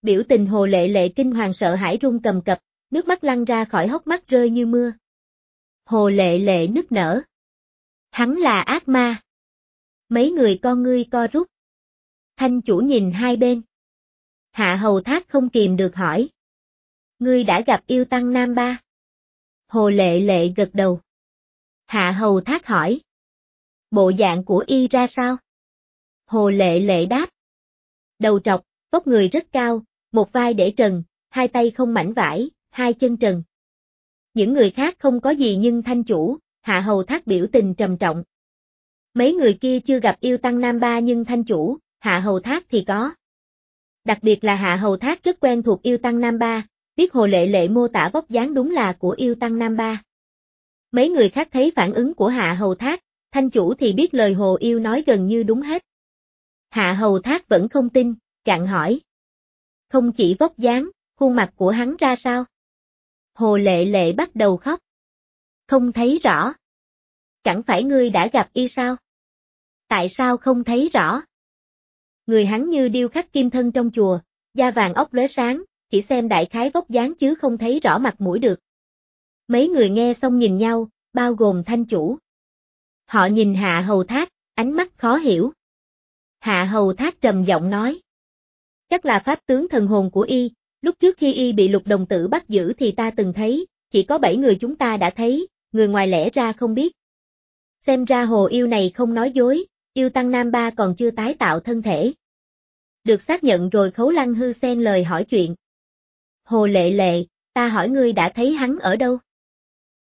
Biểu tình Hồ Lệ Lệ kinh hoàng sợ hãi run cầm cập, nước mắt lăn ra khỏi hốc mắt rơi như mưa. Hồ Lệ Lệ nức nở. Hắn là ác ma. Mấy người con ngươi co rút. Thanh chủ nhìn hai bên. Hạ Hầu Thác không kìm được hỏi. Ngươi đã gặp yêu tăng Nam Ba? Hồ Lệ Lệ gật đầu. Hạ Hầu Thác hỏi. Bộ dạng của y ra sao? Hồ Lệ Lệ đáp. Đầu trọc, vóc người rất cao, một vai để trần, hai tay không mảnh vải, hai chân trần. Những người khác không có gì nhưng thanh chủ, Hạ Hầu Thác biểu tình trầm trọng. Mấy người kia chưa gặp yêu tăng Nam Ba nhưng thanh chủ, Hạ Hầu Thác thì có. Đặc biệt là Hạ Hầu Thác rất quen thuộc yêu tăng Nam Ba, biết Hồ Lệ Lệ mô tả vóc dáng đúng là của yêu tăng Nam Ba. Mấy người khác thấy phản ứng của Hạ Hầu Thác, thanh chủ thì biết lời Hồ yêu nói gần như đúng hết. Hạ Hầu Thác vẫn không tin, gặng hỏi. Không chỉ vóc dáng, khuôn mặt của hắn ra sao? Hồ Lệ Lệ bắt đầu khóc. Không thấy rõ. Chẳng phải ngươi đã gặp y sao? Tại sao không thấy rõ? Người hắn như điêu khắc kim thân trong chùa, da vàng óc lóe sáng, chỉ xem đại khái vóc dáng chứ không thấy rõ mặt mũi được. Mấy người nghe xong nhìn nhau, bao gồm thanh chủ. Họ nhìn Hạ Hầu Thác, ánh mắt khó hiểu. Hạ Hầu Thác trầm giọng nói. Chắc là pháp tướng thần hồn của y, lúc trước khi y bị Lục Đồng Tử bắt giữ thì ta từng thấy, chỉ có bảy người chúng ta đã thấy, người ngoài lẽ ra không biết. Xem ra Hồ yêu này không nói dối, yêu tăng Nam Ba còn chưa tái tạo thân thể. Được xác nhận rồi Khấu Lăng hư xen lời hỏi chuyện. Hồ Lệ Lệ, ta hỏi ngươi đã thấy hắn ở đâu?